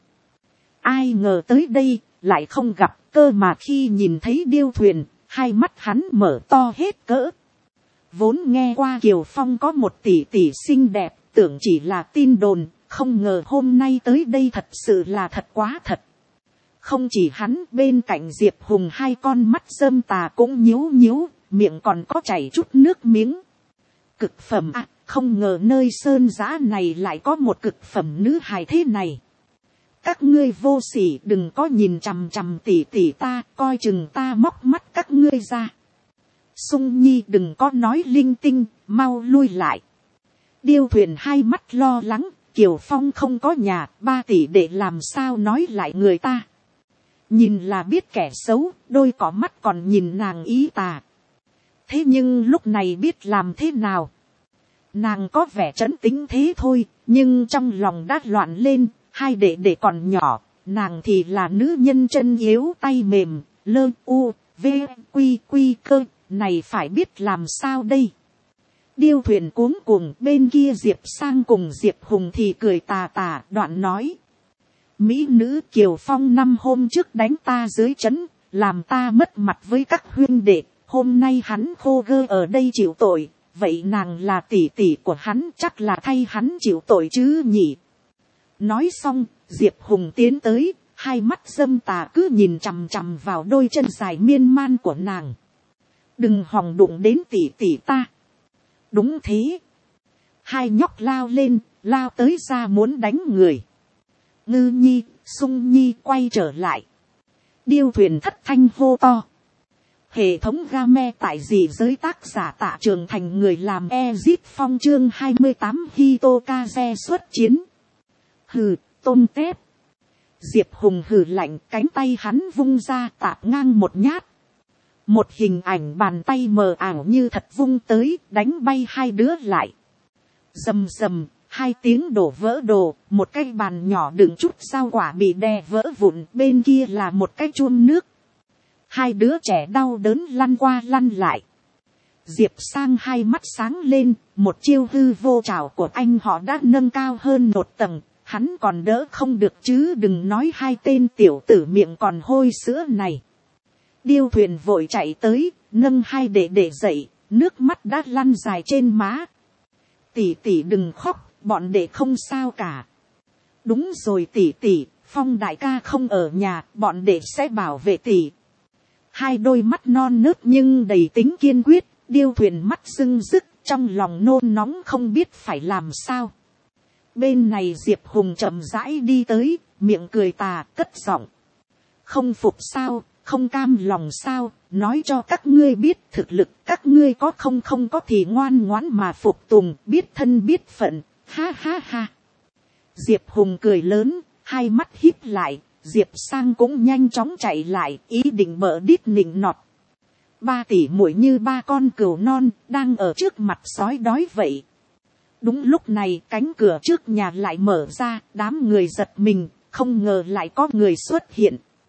Ai ngờ tới đây, lại không gặp, cơ mà khi nhìn thấy điêu thuyền, hai mắt hắn mở to hết cỡ. Vốn nghe qua Kiều Phong có một tỷ tỷ xinh đẹp, tưởng chỉ là tin đồn, không ngờ hôm nay tới đây thật sự là thật quá thật. Không chỉ hắn, bên cạnh Diệp Hùng hai con mắt rơm tà cũng nhíu nhíu, miệng còn có chảy chút nước miếng. Cực phẩm à, không ngờ nơi sơn giã này lại có một cực phẩm nữ hài thế này. Các ngươi vô sỉ đừng có nhìn chằm chằm tỷ tỷ ta, coi chừng ta móc mắt các ngươi ra. Sung Nhi đừng có nói linh tinh, mau lui lại. Điêu thuyền hai mắt lo lắng, Kiều Phong không có nhà, 3 tỷ để làm sao nói lại người ta. Nhìn là biết kẻ xấu, đôi cỏ mắt còn nhìn nàng ý tà. Thế nhưng lúc này biết làm thế nào? Nàng có vẻ trấn tĩnh thế thôi, nhưng trong lòng đã loạn lên, hai đệ còn nhỏ, nàng thì là nữ nhân chân yếu tay mềm, lơ u, v, quy quy cơ, này phải biết làm sao đây? Điêu thuyền cuống cuồng, bên kia Diệp Sang cùng Diệp Hùng thì cười tà tà, đoạn nói. Mỹ nữ Kiều Phong 5 hôm trước đánh ta dưới trấn, làm ta mất mặt với các huynh đệ, hôm nay hắn khô gơ ở đây chịu tội, vậy nàng là tỷ tỷ của hắn, chắc là thay hắn chịu tội chứ nhỉ? Nói xong, Diệp Hùng tiến tới, hai mắt dâm tà cứ nhìn chằm chằm vào đôi chân dài miên man của nàng. Đừng hòng đụng đến tỷ tỷ ta. Đúng thế. Hai nhóc lao lên, lao tới ra muốn đánh người. Ngư nhi, Sung Nhi quay trở lại. Điêu thuyền thất thanh hô to. Hệ thống game tại gì giới tác giả Tạ Trường Thành người làm Ezit Phong chương 28 Hitokaze xuất chiến. Hừ, tôm tép. Diệp Hùng hừ lạnh, cánh tay hắn vung ra tạp ngang một nhát. Một hình ảnh bàn tay mờ ảo như thật vung tới, đánh bay hai đứa lại. Rầm rầm, hai tiếng đổ vỡ đồ, một cái bàn nhỏ đựng chút rau quả bị đè vỡ vụn, bên kia là một cái chuông nước. Hai đứa trẻ đau đớn lăn qua lăn lại. Diệp Sang hai mắt sáng lên, một chiêu hư vô trảo của anh họ đã nâng cao hơn 1 tầng, hắn còn đỡ không được chứ đừng nói hai tên tiểu tử miệng còn hôi sữa này. Điêu thuyền vội chạy tới, nâng hai đệ dậy, nước mắt đã lăn dài trên má. Tỷ tỷ đừng khóc, bọn đệ không sao cả. Đúng rồi tỷ tỷ, Phong đại ca không ở nhà, bọn đệ sẽ bảo vệ tỷ. Hai đôi mắt non nớt nhưng đầy tính kiên quyết, điêu thuyền mắt rưng rức, trong lòng nôn nóng không biết phải làm sao. Bên này Diệp Hùng chậm rãi đi tới, miệng cười tà, cất giọng. Không phục sao, không cam lòng sao, nói cho các ngươi biết thực lực các ngươi có không có thì ngoan ngoãn mà phục tùng, biết thân biết phận, ha ha ha. Diệp Hùng cười lớn, hai mắt híp lại, Diệp Sang cũng nhanh chóng chạy lại, ý định bợ đít nịnh nọt. 3 tỷ muội như 3 con cừu non, đang ở trước mặt sói đói vậy. Đúng lúc này cánh cửa trước nhà lại mở ra, đám người giật mình, không ngờ lại có người xuất hiện.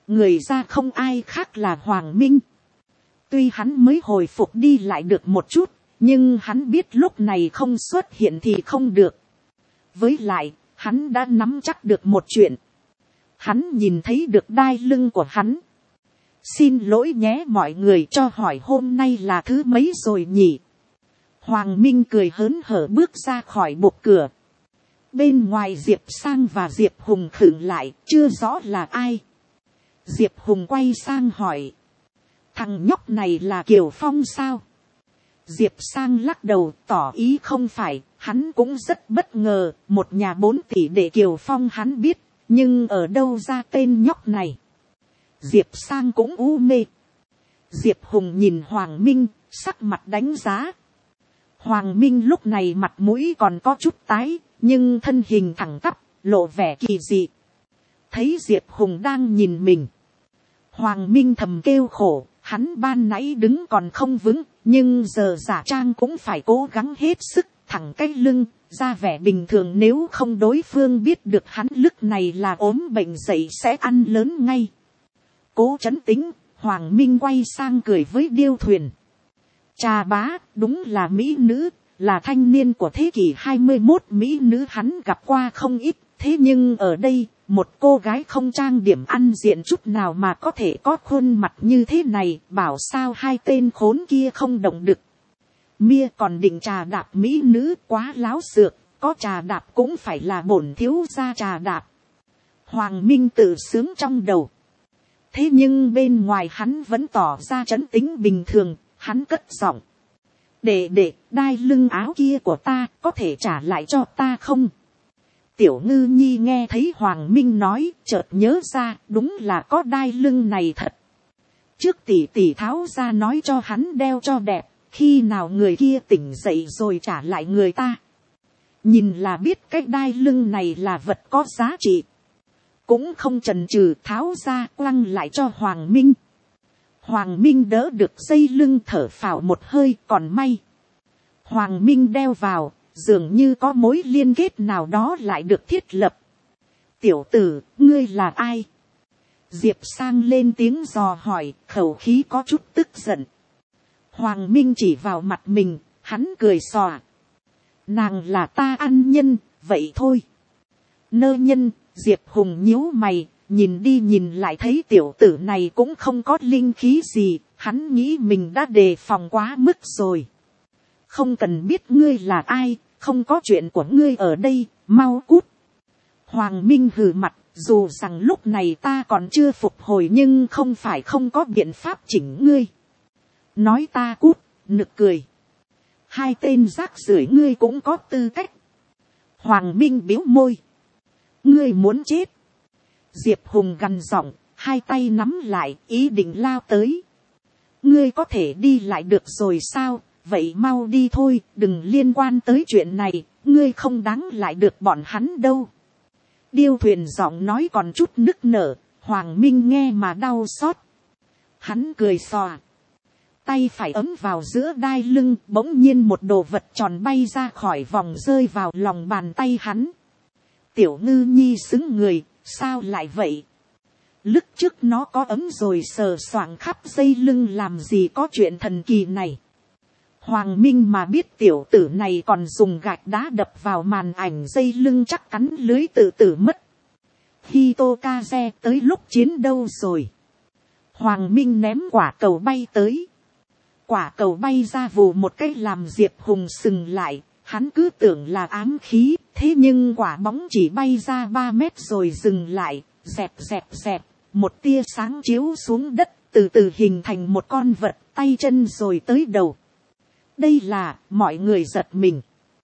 người ra không ai khác là Hoàng Minh. Tuy hắn mới hồi phục đi lại được một chút, nhưng hắn biết lúc này không xuất hiện thì không được. Với lại, hắn đã nắm chắc được một chuyện. Hắn nhìn thấy được đai lưng của hắn. Xin lỗi nhé mọi người, cho hỏi hôm nay là thứ mấy rồi nhỉ? Hoàng Minh cười hớn hở bước ra khỏi bục cửa. Bên ngoài Diệp Sang và Diệp Hùng khựng lại, chưa rõ là ai. Diệp Hùng quay sang hỏi. Thằng nhóc này là Kiều Phong sao? Diệp Sang lắc đầu tỏ ý không phải, hắn cũng rất bất ngờ, một nhà 4 tỷ đệ Kiều Phong hắn biết, nhưng ở đâu ra tên nhóc này? Diệp Sang cũng u mê. Diệp Hùng nhìn Hoàng Minh, sắc mặt đánh giá. Hoàng Minh lúc này mặt mũi còn có chút tái, nhưng thân hình thẳng tắp, lộ vẻ kỳ dị. Thấy Diệp Hùng đang nhìn mình, Hoàng Minh thầm kêu khổ, hắn ban nãy đứng còn không vững, nhưng giờ giả trang cũng phải cố gắng hết sức, thẳng cái lưng, ra vẻ bình thường, nếu không đối phương biết được hắn lúc này là ốm bệnh dậy sẽ ăn lớn ngay. Cố trấn tĩnh, Hoàng Minh quay sang cười với Điêu Thuyền. Trà bá, đúng là mỹ nữ, là thanh niên của thế kỷ 21, mỹ nữ hắn gặp qua không ít, thế nhưng ở đây, một cô gái không trang điểm ăn diện chút nào mà có thể có khuôn mặt như thế này, bảo sao hai tên khốn kia không động đực. Mia còn định trà đạp mỹ nữ, quá láo xược, có trà đạp cũng phải là bổn thiếu gia trà đạp. Hoàng Minh tự sướng trong đầu. Thế nhưng bên ngoài hắn vẫn tỏ ra trấn tĩnh bình thường, hắn cất giọng. Đệ, đai lưng áo kia của ta có thể trả lại cho ta không? Tiểu Ngư Nhi nghe thấy Hoàng Minh nói, chợt nhớ ra, đúng là có đai lưng này thật. Trước tỷ tháo ra nói cho hắn đeo cho đẹp, khi nào người kia tỉnh dậy rồi trả lại người ta. Nhìn là biết cái đai lưng này là vật có giá trị. Cũng không chần chừ tháo ra quăng lại cho Hoàng Minh. Hoàng Minh đỡ được dây lưng thở phào một hơi, còn may. Hoàng Minh đeo vào, dường như có mối liên kết nào đó lại được thiết lập. Tiểu tử, ngươi là ai? Diệp Sang lên tiếng dò hỏi, khẩu khí có chút tức giận. Hoàng Minh chỉ vào mặt mình, hắn cười xòa. Nàng là ta ăn nhân, vậy thôi. Nơ nhân, Diệp Hùng nhíu mày, nhìn đi nhìn lại thấy tiểu tử này cũng không có linh khí gì, hắn nghĩ mình đã đề phòng quá mức rồi. Không cần biết ngươi là ai, không có chuyện của ngươi ở đây, mau cút. Hoàng Minh hừ mặt, dù rằng lúc này ta còn chưa phục hồi nhưng không phải không có biện pháp chỉnh ngươi. Nói ta cút, nực cười. Hai tên rác rưởi ngươi cũng có tư cách. Hoàng Minh biếu môi. Ngươi muốn chết. Diệp Hùng gằn giọng, hai tay nắm lại, ý định lao tới. Ngươi có thể đi lại được rồi sao? Vậy mau đi thôi, đừng liên quan tới chuyện này, ngươi không đáng lại được bọn hắn đâu. Điêu Thuyền giọng nói còn chút nức nở, Hoàng Minh nghe mà đau xót. Hắn cười xòa. Tay phải ấm vào giữa đai lưng, bỗng nhiên một đồ vật tròn bay ra khỏi vòng rơi vào lòng bàn tay hắn. Tiểu Ngư Nhi xứng người, sao lại vậy? Lúc trước nó có ấm rồi sờ soạng khắp dây lưng làm gì có chuyện thần kỳ này. Hoàng Minh mà biết tiểu tử này còn dùng gạch đá đập vào màn ảnh dây lưng chắc cắn lưới tự tử mất. Hitokaze tới lúc chiến đâu rồi? Hoàng Minh ném quả cầu bay tới. Quả cầu bay ra vù một cái làm Diệp Hùng sừng lại. Hắn cứ tưởng là ám khí, thế nhưng quả bóng chỉ bay ra 3 mét rồi dừng lại, dẹp, một tia sáng chiếu xuống đất, từ từ hình thành một con vật, tay chân rồi tới đầu. Đây là, mọi người giật mình.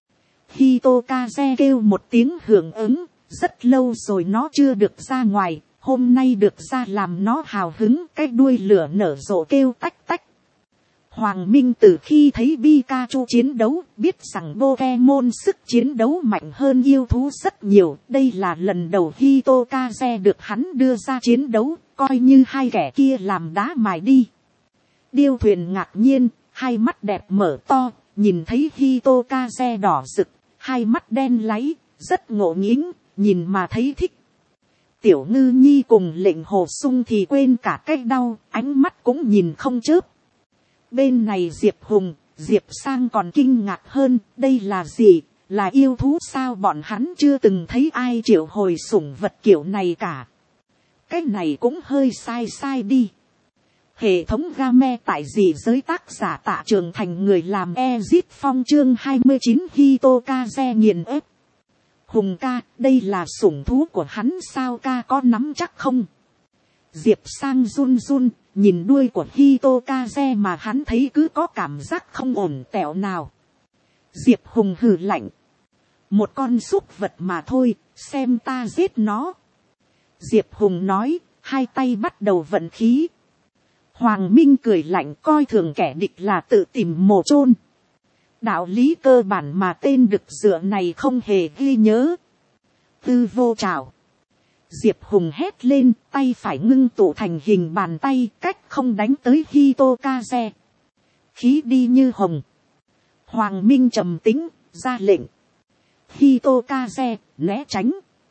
Hitokaze kêu một tiếng hưởng ứng, rất lâu rồi nó chưa được ra ngoài, hôm nay được ra làm nó hào hứng, cái đuôi lửa nở rộ kêu tách tách. Hoàng Minh từ khi thấy Pikachu chiến đấu, biết rằng Pokemon sức chiến đấu mạnh hơn yêu thú rất nhiều. Đây là lần đầu Hitokaze được hắn đưa ra chiến đấu, coi như hai kẻ kia làm đá mài đi. Điêu Thuyền ngạc nhiên, hai mắt đẹp mở to, nhìn thấy Hitokaze đỏ rực, hai mắt đen láy, rất ngộ nghĩnh, nhìn mà thấy thích. tiểu ngư nhi cùng lệnh hồ sung thì quên cả cái đau, ánh mắt cũng nhìn không chớp. Bên này Diệp Hùng, Diệp Sang còn kinh ngạc hơn, đây là gì, là yêu thú sao? Bọn hắn chưa từng thấy ai triệu hồi sủng vật kiểu này cả. Cái này cũng hơi sai đi. Hệ thống game tại gì giới tác giả Tạ Trường Thành, người làm Ezit Phong, chương 29 Hitokaze nghiền ép. Hùng ca, đây là sủng thú của hắn sao, ca có nắm chắc không? Diệp Sang run run, nhìn đuôi của Hitokaze mà hắn thấy cứ có cảm giác không ổn tẹo nào. Diệp Hùng hừ lạnh. Một con súc vật mà thôi, xem ta giết nó. Diệp Hùng nói, hai tay bắt đầu vận khí. Hoàng Minh cười lạnh, coi thường kẻ địch là tự tìm mồ chôn. Đạo lý cơ bản mà tên đực dựa này không hề ghi nhớ. Tư vô trảo. Diệp Hùng hét lên, tay phải ngưng tụ thành hình bàn tay, cách không đánh tới Hitokaze. Khí đi như hồng. Hoàng Minh trầm tĩnh, ra lệnh. Hitokaze, né tránh.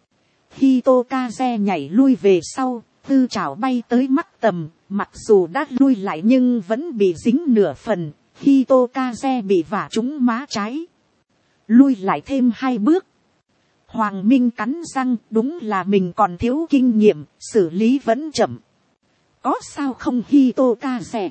Hitokaze nhảy lui về sau, tư trảo bay tới mắt tầm, mặc dù đã lui lại nhưng vẫn bị dính nửa phần. Hitokaze bị vả trúng má trái. Lui lại thêm 2 bước. Hoàng Minh cắn răng, đúng là mình còn thiếu kinh nghiệm, xử lý vẫn chậm. Có sao không Hitokaze?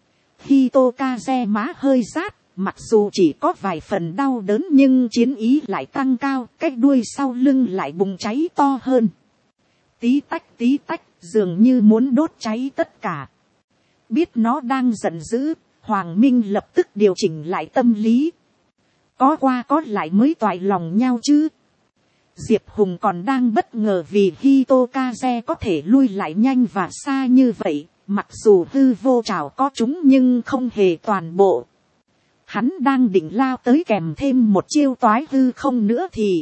Hitokaze má hơi rát, mặc dù chỉ có vài phần đau đớn nhưng chiến ý lại tăng cao, cái đuôi sau lưng lại bùng cháy to hơn. Tí tách, dường như muốn đốt cháy tất cả. Biết nó đang giận dữ, Hoàng Minh lập tức điều chỉnh lại tâm lý. Có qua có lại mới toại lòng nhau chứ. Diệp Hùng còn đang bất ngờ vì Hitokaze có thể lui lại nhanh và xa như vậy. Mặc dù hư vô trảo có chúng nhưng không hề toàn bộ. Hắn đang định lao tới kèm thêm một chiêu toái hư không nữa thì.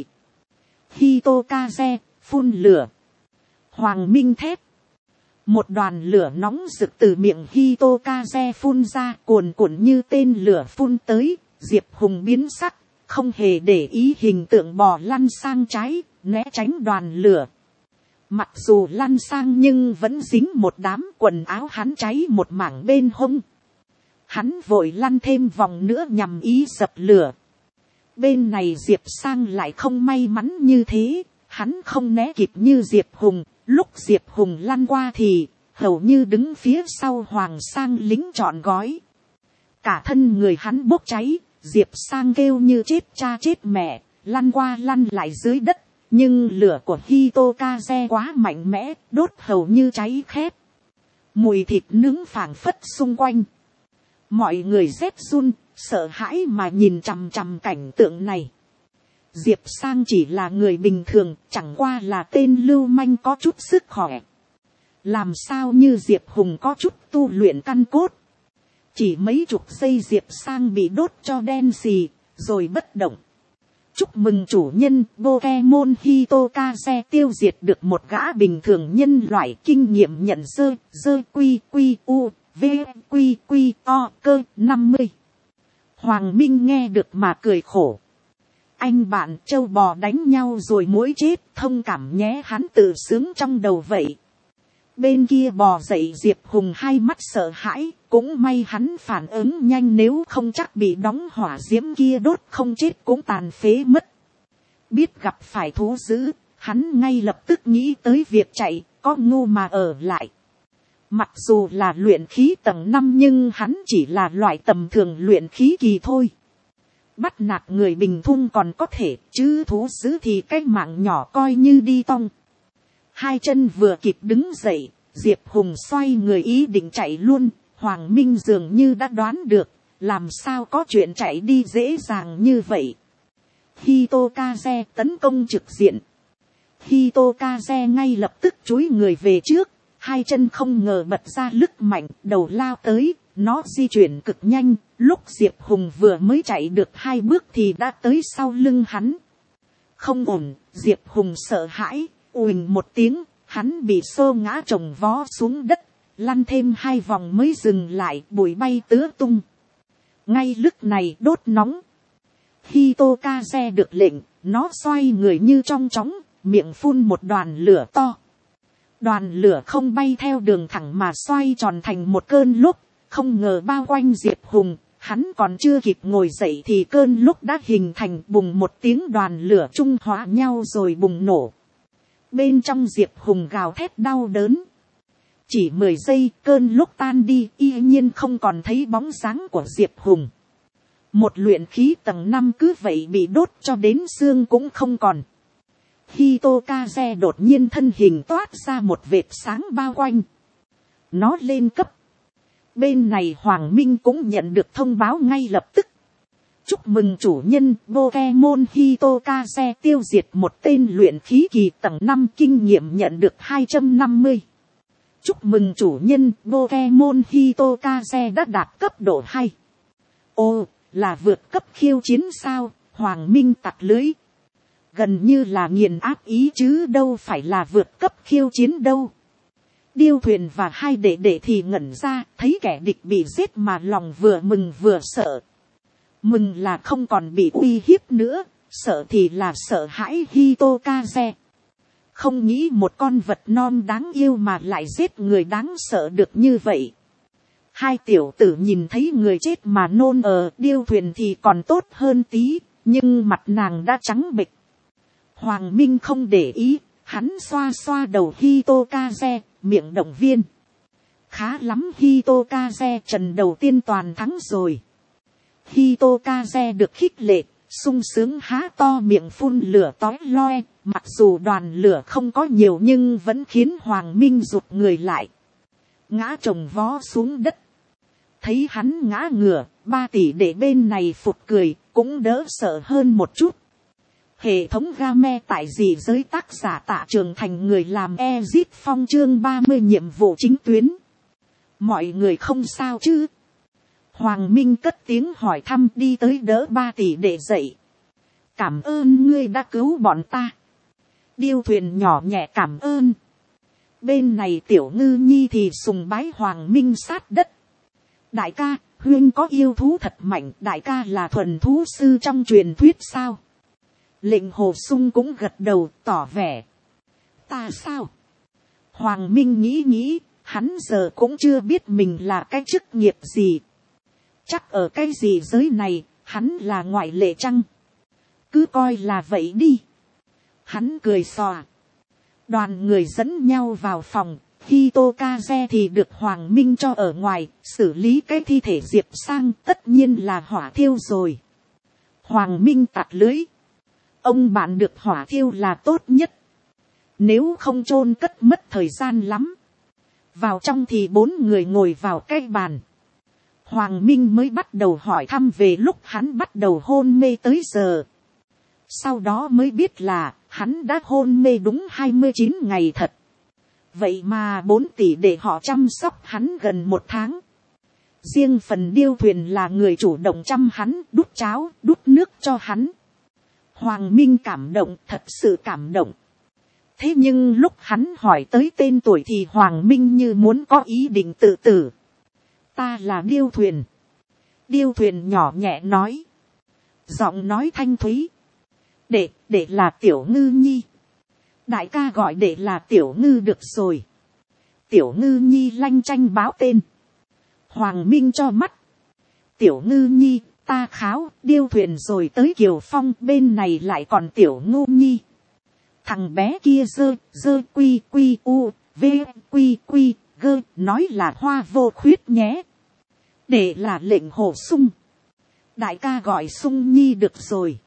Hitokaze phun lửa. Hoàng Minh thét. Một đoàn lửa nóng rực từ miệng Hitokaze phun ra, cuồn cuộn như tên lửa phun tới. Diệp Hùng biến sắc, không hề để ý hình tượng bò lăn sang trái, né tránh đoàn lửa. Mặc dù lăn sang nhưng vẫn dính một đám, quần áo hắn cháy một mảng bên hông. Hắn vội lăn thêm vòng nữa nhằm ý dập lửa. Bên này Diệp Sang lại không may mắn như thế, hắn không né kịp như Diệp Hùng. Lúc Diệp Hùng lăn qua thì, hầu như đứng phía sau Hoàng Sang lính trọn gói. Cả thân người hắn bốc cháy, Diệp Sang kêu như chết cha chết mẹ, lăn qua lăn lại dưới đất. Nhưng lửa của Hitokaze quá mạnh mẽ, đốt hầu như cháy khét. Mùi thịt nướng phảng phất xung quanh. Mọi người rét run, sợ hãi mà nhìn chằm chằm cảnh tượng này. Diệp Sang chỉ là người bình thường, chẳng qua là tên lưu manh có chút sức khỏe. Làm sao như Diệp Hùng có chút tu luyện căn cốt. Chỉ mấy chục giây Diệp Sang bị đốt cho đen xì, rồi bất động. Chúc mừng chủ nhân, Pokemon Hitokaze tiêu diệt được một gã bình thường nhân loại, kinh nghiệm nhận dơ QQ VQQ cơ 50. Hoàng Minh nghe được mà cười khổ. Anh bạn trâu bò đánh nhau rồi muỗi chết, thông cảm nhé, hắn tự sướng trong đầu vậy. Bên kia bò dậy Diệp Hùng hai mắt sợ hãi, cũng may hắn phản ứng nhanh, nếu không chắc bị đóng hỏa diễm kia đốt không chết cũng tàn phế mất. Biết gặp phải thú dữ, hắn ngay lập tức nghĩ tới việc chạy, có ngu mà ở lại. Mặc dù là luyện khí tầng 5 nhưng hắn chỉ là loại tầm thường luyện khí kỳ thôi. Bắt nạt người bình thường còn có thể, chứ thú dữ thì cái mạng nhỏ coi như đi tong. Hai chân vừa kịp đứng dậy, Diệp Hùng xoay người ý định chạy luôn. Hoàng Minh dường như đã đoán được, làm sao có chuyện chạy đi dễ dàng như vậy. Hitokaze tấn công trực diện. Hitokaze ngay lập tức chúi người về trước, hai chân không ngờ bật ra lực mạnh, đầu lao tới, nó di chuyển cực nhanh. Lúc Diệp Hùng vừa mới chạy được 2 bước thì đã tới sau lưng hắn. Không ổn, Diệp Hùng sợ hãi, uỳnh một tiếng, hắn bị xô ngã chồng vó xuống đất, lăn thêm 2 vòng mới dừng lại, bụi bay tứ tung. Ngay lúc này đốt nóng. Hitokaze được lệnh, nó xoay người như trong chóng, miệng phun một đoàn lửa to. Đoàn lửa không bay theo đường thẳng mà xoay tròn thành một cơn lốc, không ngờ bao quanh Diệp Hùng. Hắn còn chưa kịp ngồi dậy thì cơn lốc đã hình thành, bùng một tiếng, đoàn lửa trung hòa nhau rồi bùng nổ. Bên trong Diệp Hùng gào thét đau đớn. Chỉ 10 giây cơn lốc tan đi, y nhiên không còn thấy bóng dáng của Diệp Hùng. Một luyện khí tầng 5 cứ vậy bị đốt cho đến xương cũng không còn. Hitokaze đột nhiên thân hình toát ra một vệt sáng bao quanh. Nó lên cấp. Bên này Hoàng Minh cũng nhận được thông báo ngay lập tức. Chúc mừng chủ nhân, Pokemon Hitokaze tiêu diệt một tên luyện khí kỳ tầng 5, kinh nghiệm nhận được 250. Chúc mừng chủ nhân, Pokemon Hitokaze đã đạt cấp độ 2. Ồ, là vượt cấp khiêu chiến sao? Hoàng Minh tặc lưới. Gần như là nghiền áp ý chứ đâu phải là vượt cấp khiêu chiến đâu. Điêu Thuyền và hai đệ đệ thì ngẩn ra, thấy kẻ địch bị giết mà lòng vừa mừng vừa sợ. Mừng là không còn bị uy hiếp nữa, sợ thì là sợ hãi Hitokaze. Không nghĩ một con vật non đáng yêu mà lại giết người đáng sợ được như vậy. Hai tiểu tử nhìn thấy người chết mà nôn Điêu Thuyền thì còn tốt hơn tí, nhưng mặt nàng đã trắng bệch. Hoàng Minh không để ý, hắn xoa xoa đầu Hitokaze, miệng động viên. Khá lắm Hitokaze, trận đầu tiên toàn thắng rồi. Hitokaze được khích lệ, sung sướng há to miệng phun lửa tói loe, mặc dù đoàn lửa không có nhiều nhưng vẫn khiến Hoàng Minh rụt người lại. Ngã chồng vó xuống đất. Thấy hắn ngã ngửa, 3 tỷ đệ bên này phụt cười, cũng đỡ sợ hơn một chút. Hệ thống game tại gì giới tác giả Tạ Trường Thành, người làm Exit Phong, chương 30 nhiệm vụ chính tuyến. Mọi người không sao chứ? Hoàng Minh cất tiếng hỏi thăm, đi tới đỡ 3 tỷ đệ dậy. Cảm ơn ngươi đã cứu bọn ta. Điêu Thuyền nhỏ nhẹ cảm ơn. Bên này Tiểu Ngư Nhi thì sùng bái Hoàng Minh sát đất. Đại ca, huyên có yêu thú thật mạnh, đại ca là thuần thú sư trong truyền thuyết sao? Lệnh Hồ Sung cũng gật đầu tỏ vẻ. Ta sao? Hoàng Minh nghĩ, hắn giờ cũng chưa biết mình là cái chức nghiệp gì. Chắc ở cái gì giới này, hắn là ngoại lệ chăng? Cứ coi là vậy đi. Hắn cười xòa. Đoàn người dẫn nhau vào phòng. Hitokaze thì được Hoàng Minh cho ở ngoài, xử lý cái thi thể Diệp Sang, tất nhiên là hỏa thiêu rồi. Hoàng Minh tạt lưới. Ông bạn được hỏa thiêu là tốt nhất. Nếu không chôn cất mất thời gian lắm. Vào trong thì 4 người ngồi vào cái bàn. Hoàng Minh mới bắt đầu hỏi thăm về lúc hắn bắt đầu hôn mê tới giờ. Sau đó mới biết là hắn đã hôn mê đúng 29 ngày thật. Vậy mà 4 tỷ để họ chăm sóc hắn gần 1 tháng. Riêng phần Điêu Thuyền là người chủ động chăm hắn, đút cháo, đút nước cho hắn. Hoàng Minh cảm động, thật sự cảm động. Thế nhưng lúc hắn hỏi tới tên tuổi thì Hoàng Minh như muốn có ý định tự tử. Ta là Điêu Thuyền. Điêu Thuyền nhỏ nhẹ nói. Giọng nói thanh thúy. Đệ là Tiểu Ngư Nhi. Đại ca gọi đệ là Tiểu Ngư được rồi. Tiểu Ngư Nhi lanh chanh báo tên. Hoàng Minh cho mắt. Tiểu Ngư Nhi, ta kháo, Điêu Thuyền rồi tới Kiều Phong, bên này lại còn Tiểu Ngư Nhi. Thằng bé kia dơ quy u, v quy gơ, nói là Hoa Vô Khuyết nhé. Để là Lệnh Hồ Sung. Đại ca gọi Sung Nhi được rồi.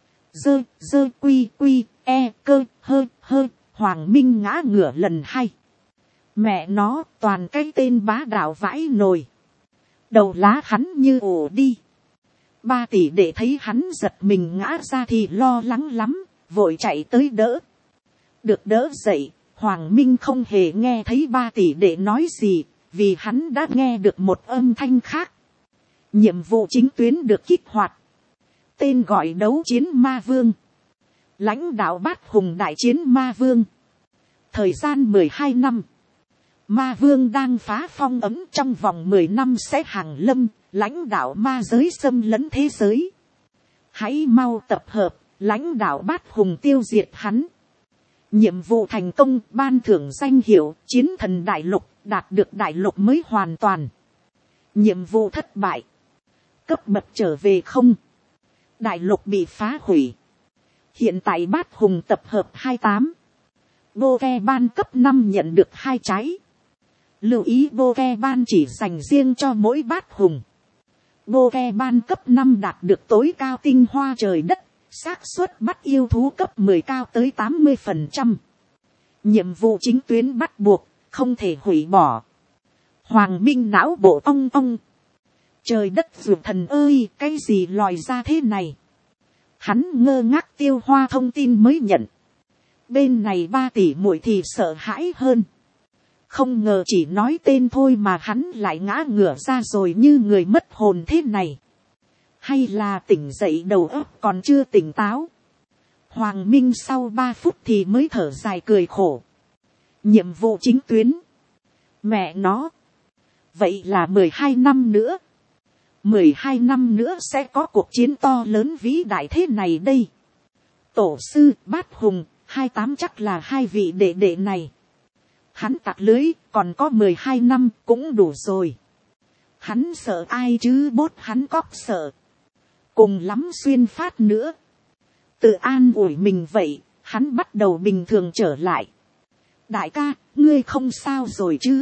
Dơ quy cơ hơ, Hoàng Minh ngã ngửa lần 2. Mẹ nó, toàn cái tên bá đạo vãi nồi. Đầu lá hắn như ổ đi. 3 tỷ để thấy hắn giật mình ngã ra thì lo lắng lắm, vội chạy tới đỡ. Được đỡ dậy, Hoàng Minh không hề nghe thấy 3 tỷ để nói gì, vì hắn đã nghe được một âm thanh khác. Nhiệm vụ chính tuyến được kích hoạt. Tên gọi đấu chiến ma vương. Lãnh đạo Bát Hùng đại chiến ma vương. Thời gian 12 năm. Ma vương đang phá phong ấm, trong vòng 10 năm sẽ hàng lâm, lãnh đạo ma giới xâm lấn thế giới. Hãy mau tập hợp, lãnh đạo Bát Hùng tiêu diệt hắn. Nhiệm vụ thành công, ban thưởng danh hiệu chiến thần đại lục, đạt được đại lục mới hoàn toàn. Nhiệm vụ thất bại, cấp bậc trở về không, đại lục bị phá hủy. Hiện tại bát hùng tập hợp 28, Poke ban cấp 5 nhận được 2 trái. Lưu ý Poke ban chỉ dành riêng cho mỗi bát hùng. Poke ban cấp 5 đạt được tối cao tinh hoa trời đất, xác suất bắt yêu thú cấp 10 cao tới 80%. Nhiệm vụ chính tuyến bắt buộc, không thể hủy bỏ. Hoàng Minh não bộ ong ong. Trời đất dược thần ơi, cái gì lòi ra thế này? Hắn ngơ ngác tiêu hoa thông tin mới nhận. Bên này 3 tỷ muội thì sợ hãi hơn. Không ngờ chỉ nói tên thôi mà hắn lại ngã ngửa ra rồi như người mất hồn thế này. Hay là tỉnh dậy đầu óc còn chưa tỉnh táo. Hoàng Minh sau 3 phút thì mới thở dài cười khổ. Nhiệm vụ chính tuyến. Mẹ nó. Vậy là 12 năm nữa. 12 năm nữa sẽ có cuộc chiến to lớn vĩ đại thế này đây. Tổ sư, bát hùng, 28 chắc là 2 vị đệ đệ này. Hắn tặc lưới, còn có 12 năm cũng đủ rồi. Hắn sợ ai chứ, bốt hắn cóc sợ. Cùng lắm xuyên phát nữa. Tự an ủi mình vậy, hắn bắt đầu bình thường trở lại. Đại ca, ngươi không sao rồi chứ?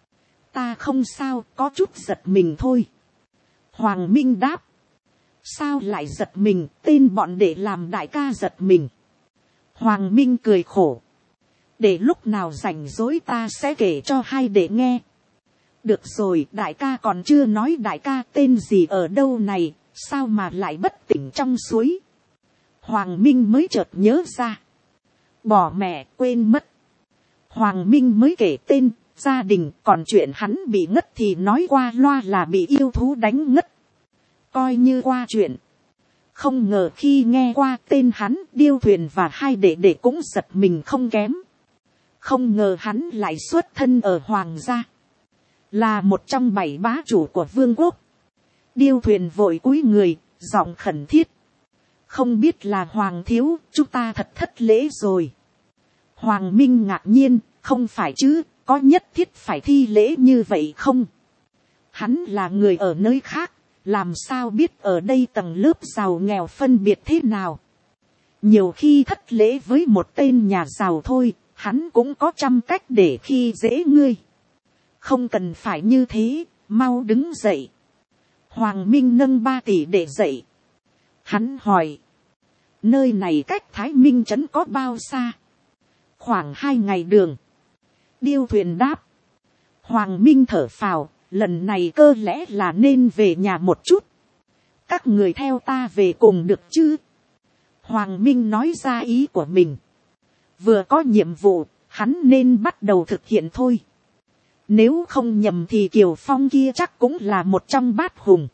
Ta không sao, có chút giật mình thôi. Hoàng Minh đáp. Sao lại giật mình, tên bọn để làm đại ca giật mình. Hoàng Minh cười khổ. Để lúc nào rảnh rỗi ta sẽ kể cho 2 đệ nghe. Được rồi, đại ca còn chưa nói đại ca tên gì ở đâu này, sao mà lại bất tỉnh trong suối. Hoàng Minh mới chợt nhớ ra. Bỏ mẹ quên mất. Hoàng Minh mới kể tên, gia đình, còn chuyện hắn bị ngất thì nói qua loa là bị yêu thú đánh ngất. Coi như qua chuyện. Không ngờ khi nghe qua tên hắn, Điêu Thuyền và 2 đệ đệ cũng giật mình không kém. Không ngờ hắn lại xuất thân ở Hoàng gia. Là một trong 7 bá chủ của vương quốc. Điêu Thuyền vội cúi người, giọng khẩn thiết. Không biết là Hoàng thiếu, chúng ta thật thất lễ rồi. Hoàng Minh ngạc nhiên, không phải chứ, có nhất thiết phải thi lễ như vậy không? Hắn là người ở nơi khác, làm sao biết ở đây tầng lớp giàu nghèo phân biệt thế nào? Nhiều khi thất lễ với một tên nhà giàu thôi, hắn cũng có trăm cách để khi dễ ngươi. Không cần phải như thế, mau đứng dậy. Hoàng Minh nâng 3 tỷ để dậy. Hắn hỏi. Nơi này cách Thái Minh trấn có bao xa? Khoảng 2 ngày đường. Điêu Thuyền đáp. Hoàng Minh thở phào, lần này cơ lẽ là nên về nhà một chút. Các người theo ta về cùng được chứ? Hoàng Minh nói ra ý của mình. Vừa có nhiệm vụ, hắn nên bắt đầu thực hiện thôi. Nếu không nhầm thì Kiều Phong kia chắc cũng là một trong bát hùng.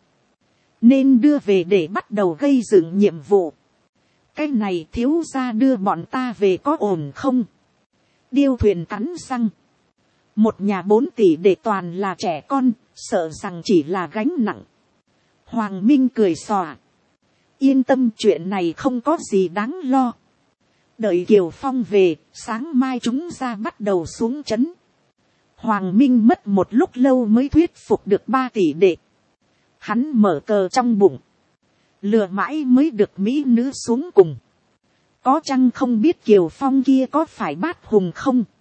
Nên đưa về để bắt đầu gây dựng nhiệm vụ. Cái này thiếu gia đưa bọn ta về có ổn không? Điêu Thuyền cắn răng. Một nhà 4 tỷ để toàn là trẻ con, sợ rằng chỉ là gánh nặng. Hoàng Minh cười xòa. Yên tâm, chuyện này không có gì đáng lo. Đợi Kiều Phong về, sáng mai chúng ra bắt đầu xuống trấn. Hoàng Minh mất một lúc lâu mới thuyết phục được 3 tỷ đệ. Hắn mở cờ trong bụng. Lừa mãi mới được mỹ nữ xuống cùng. Có chăng không biết Kiều Phong kia có phải bát hùng không?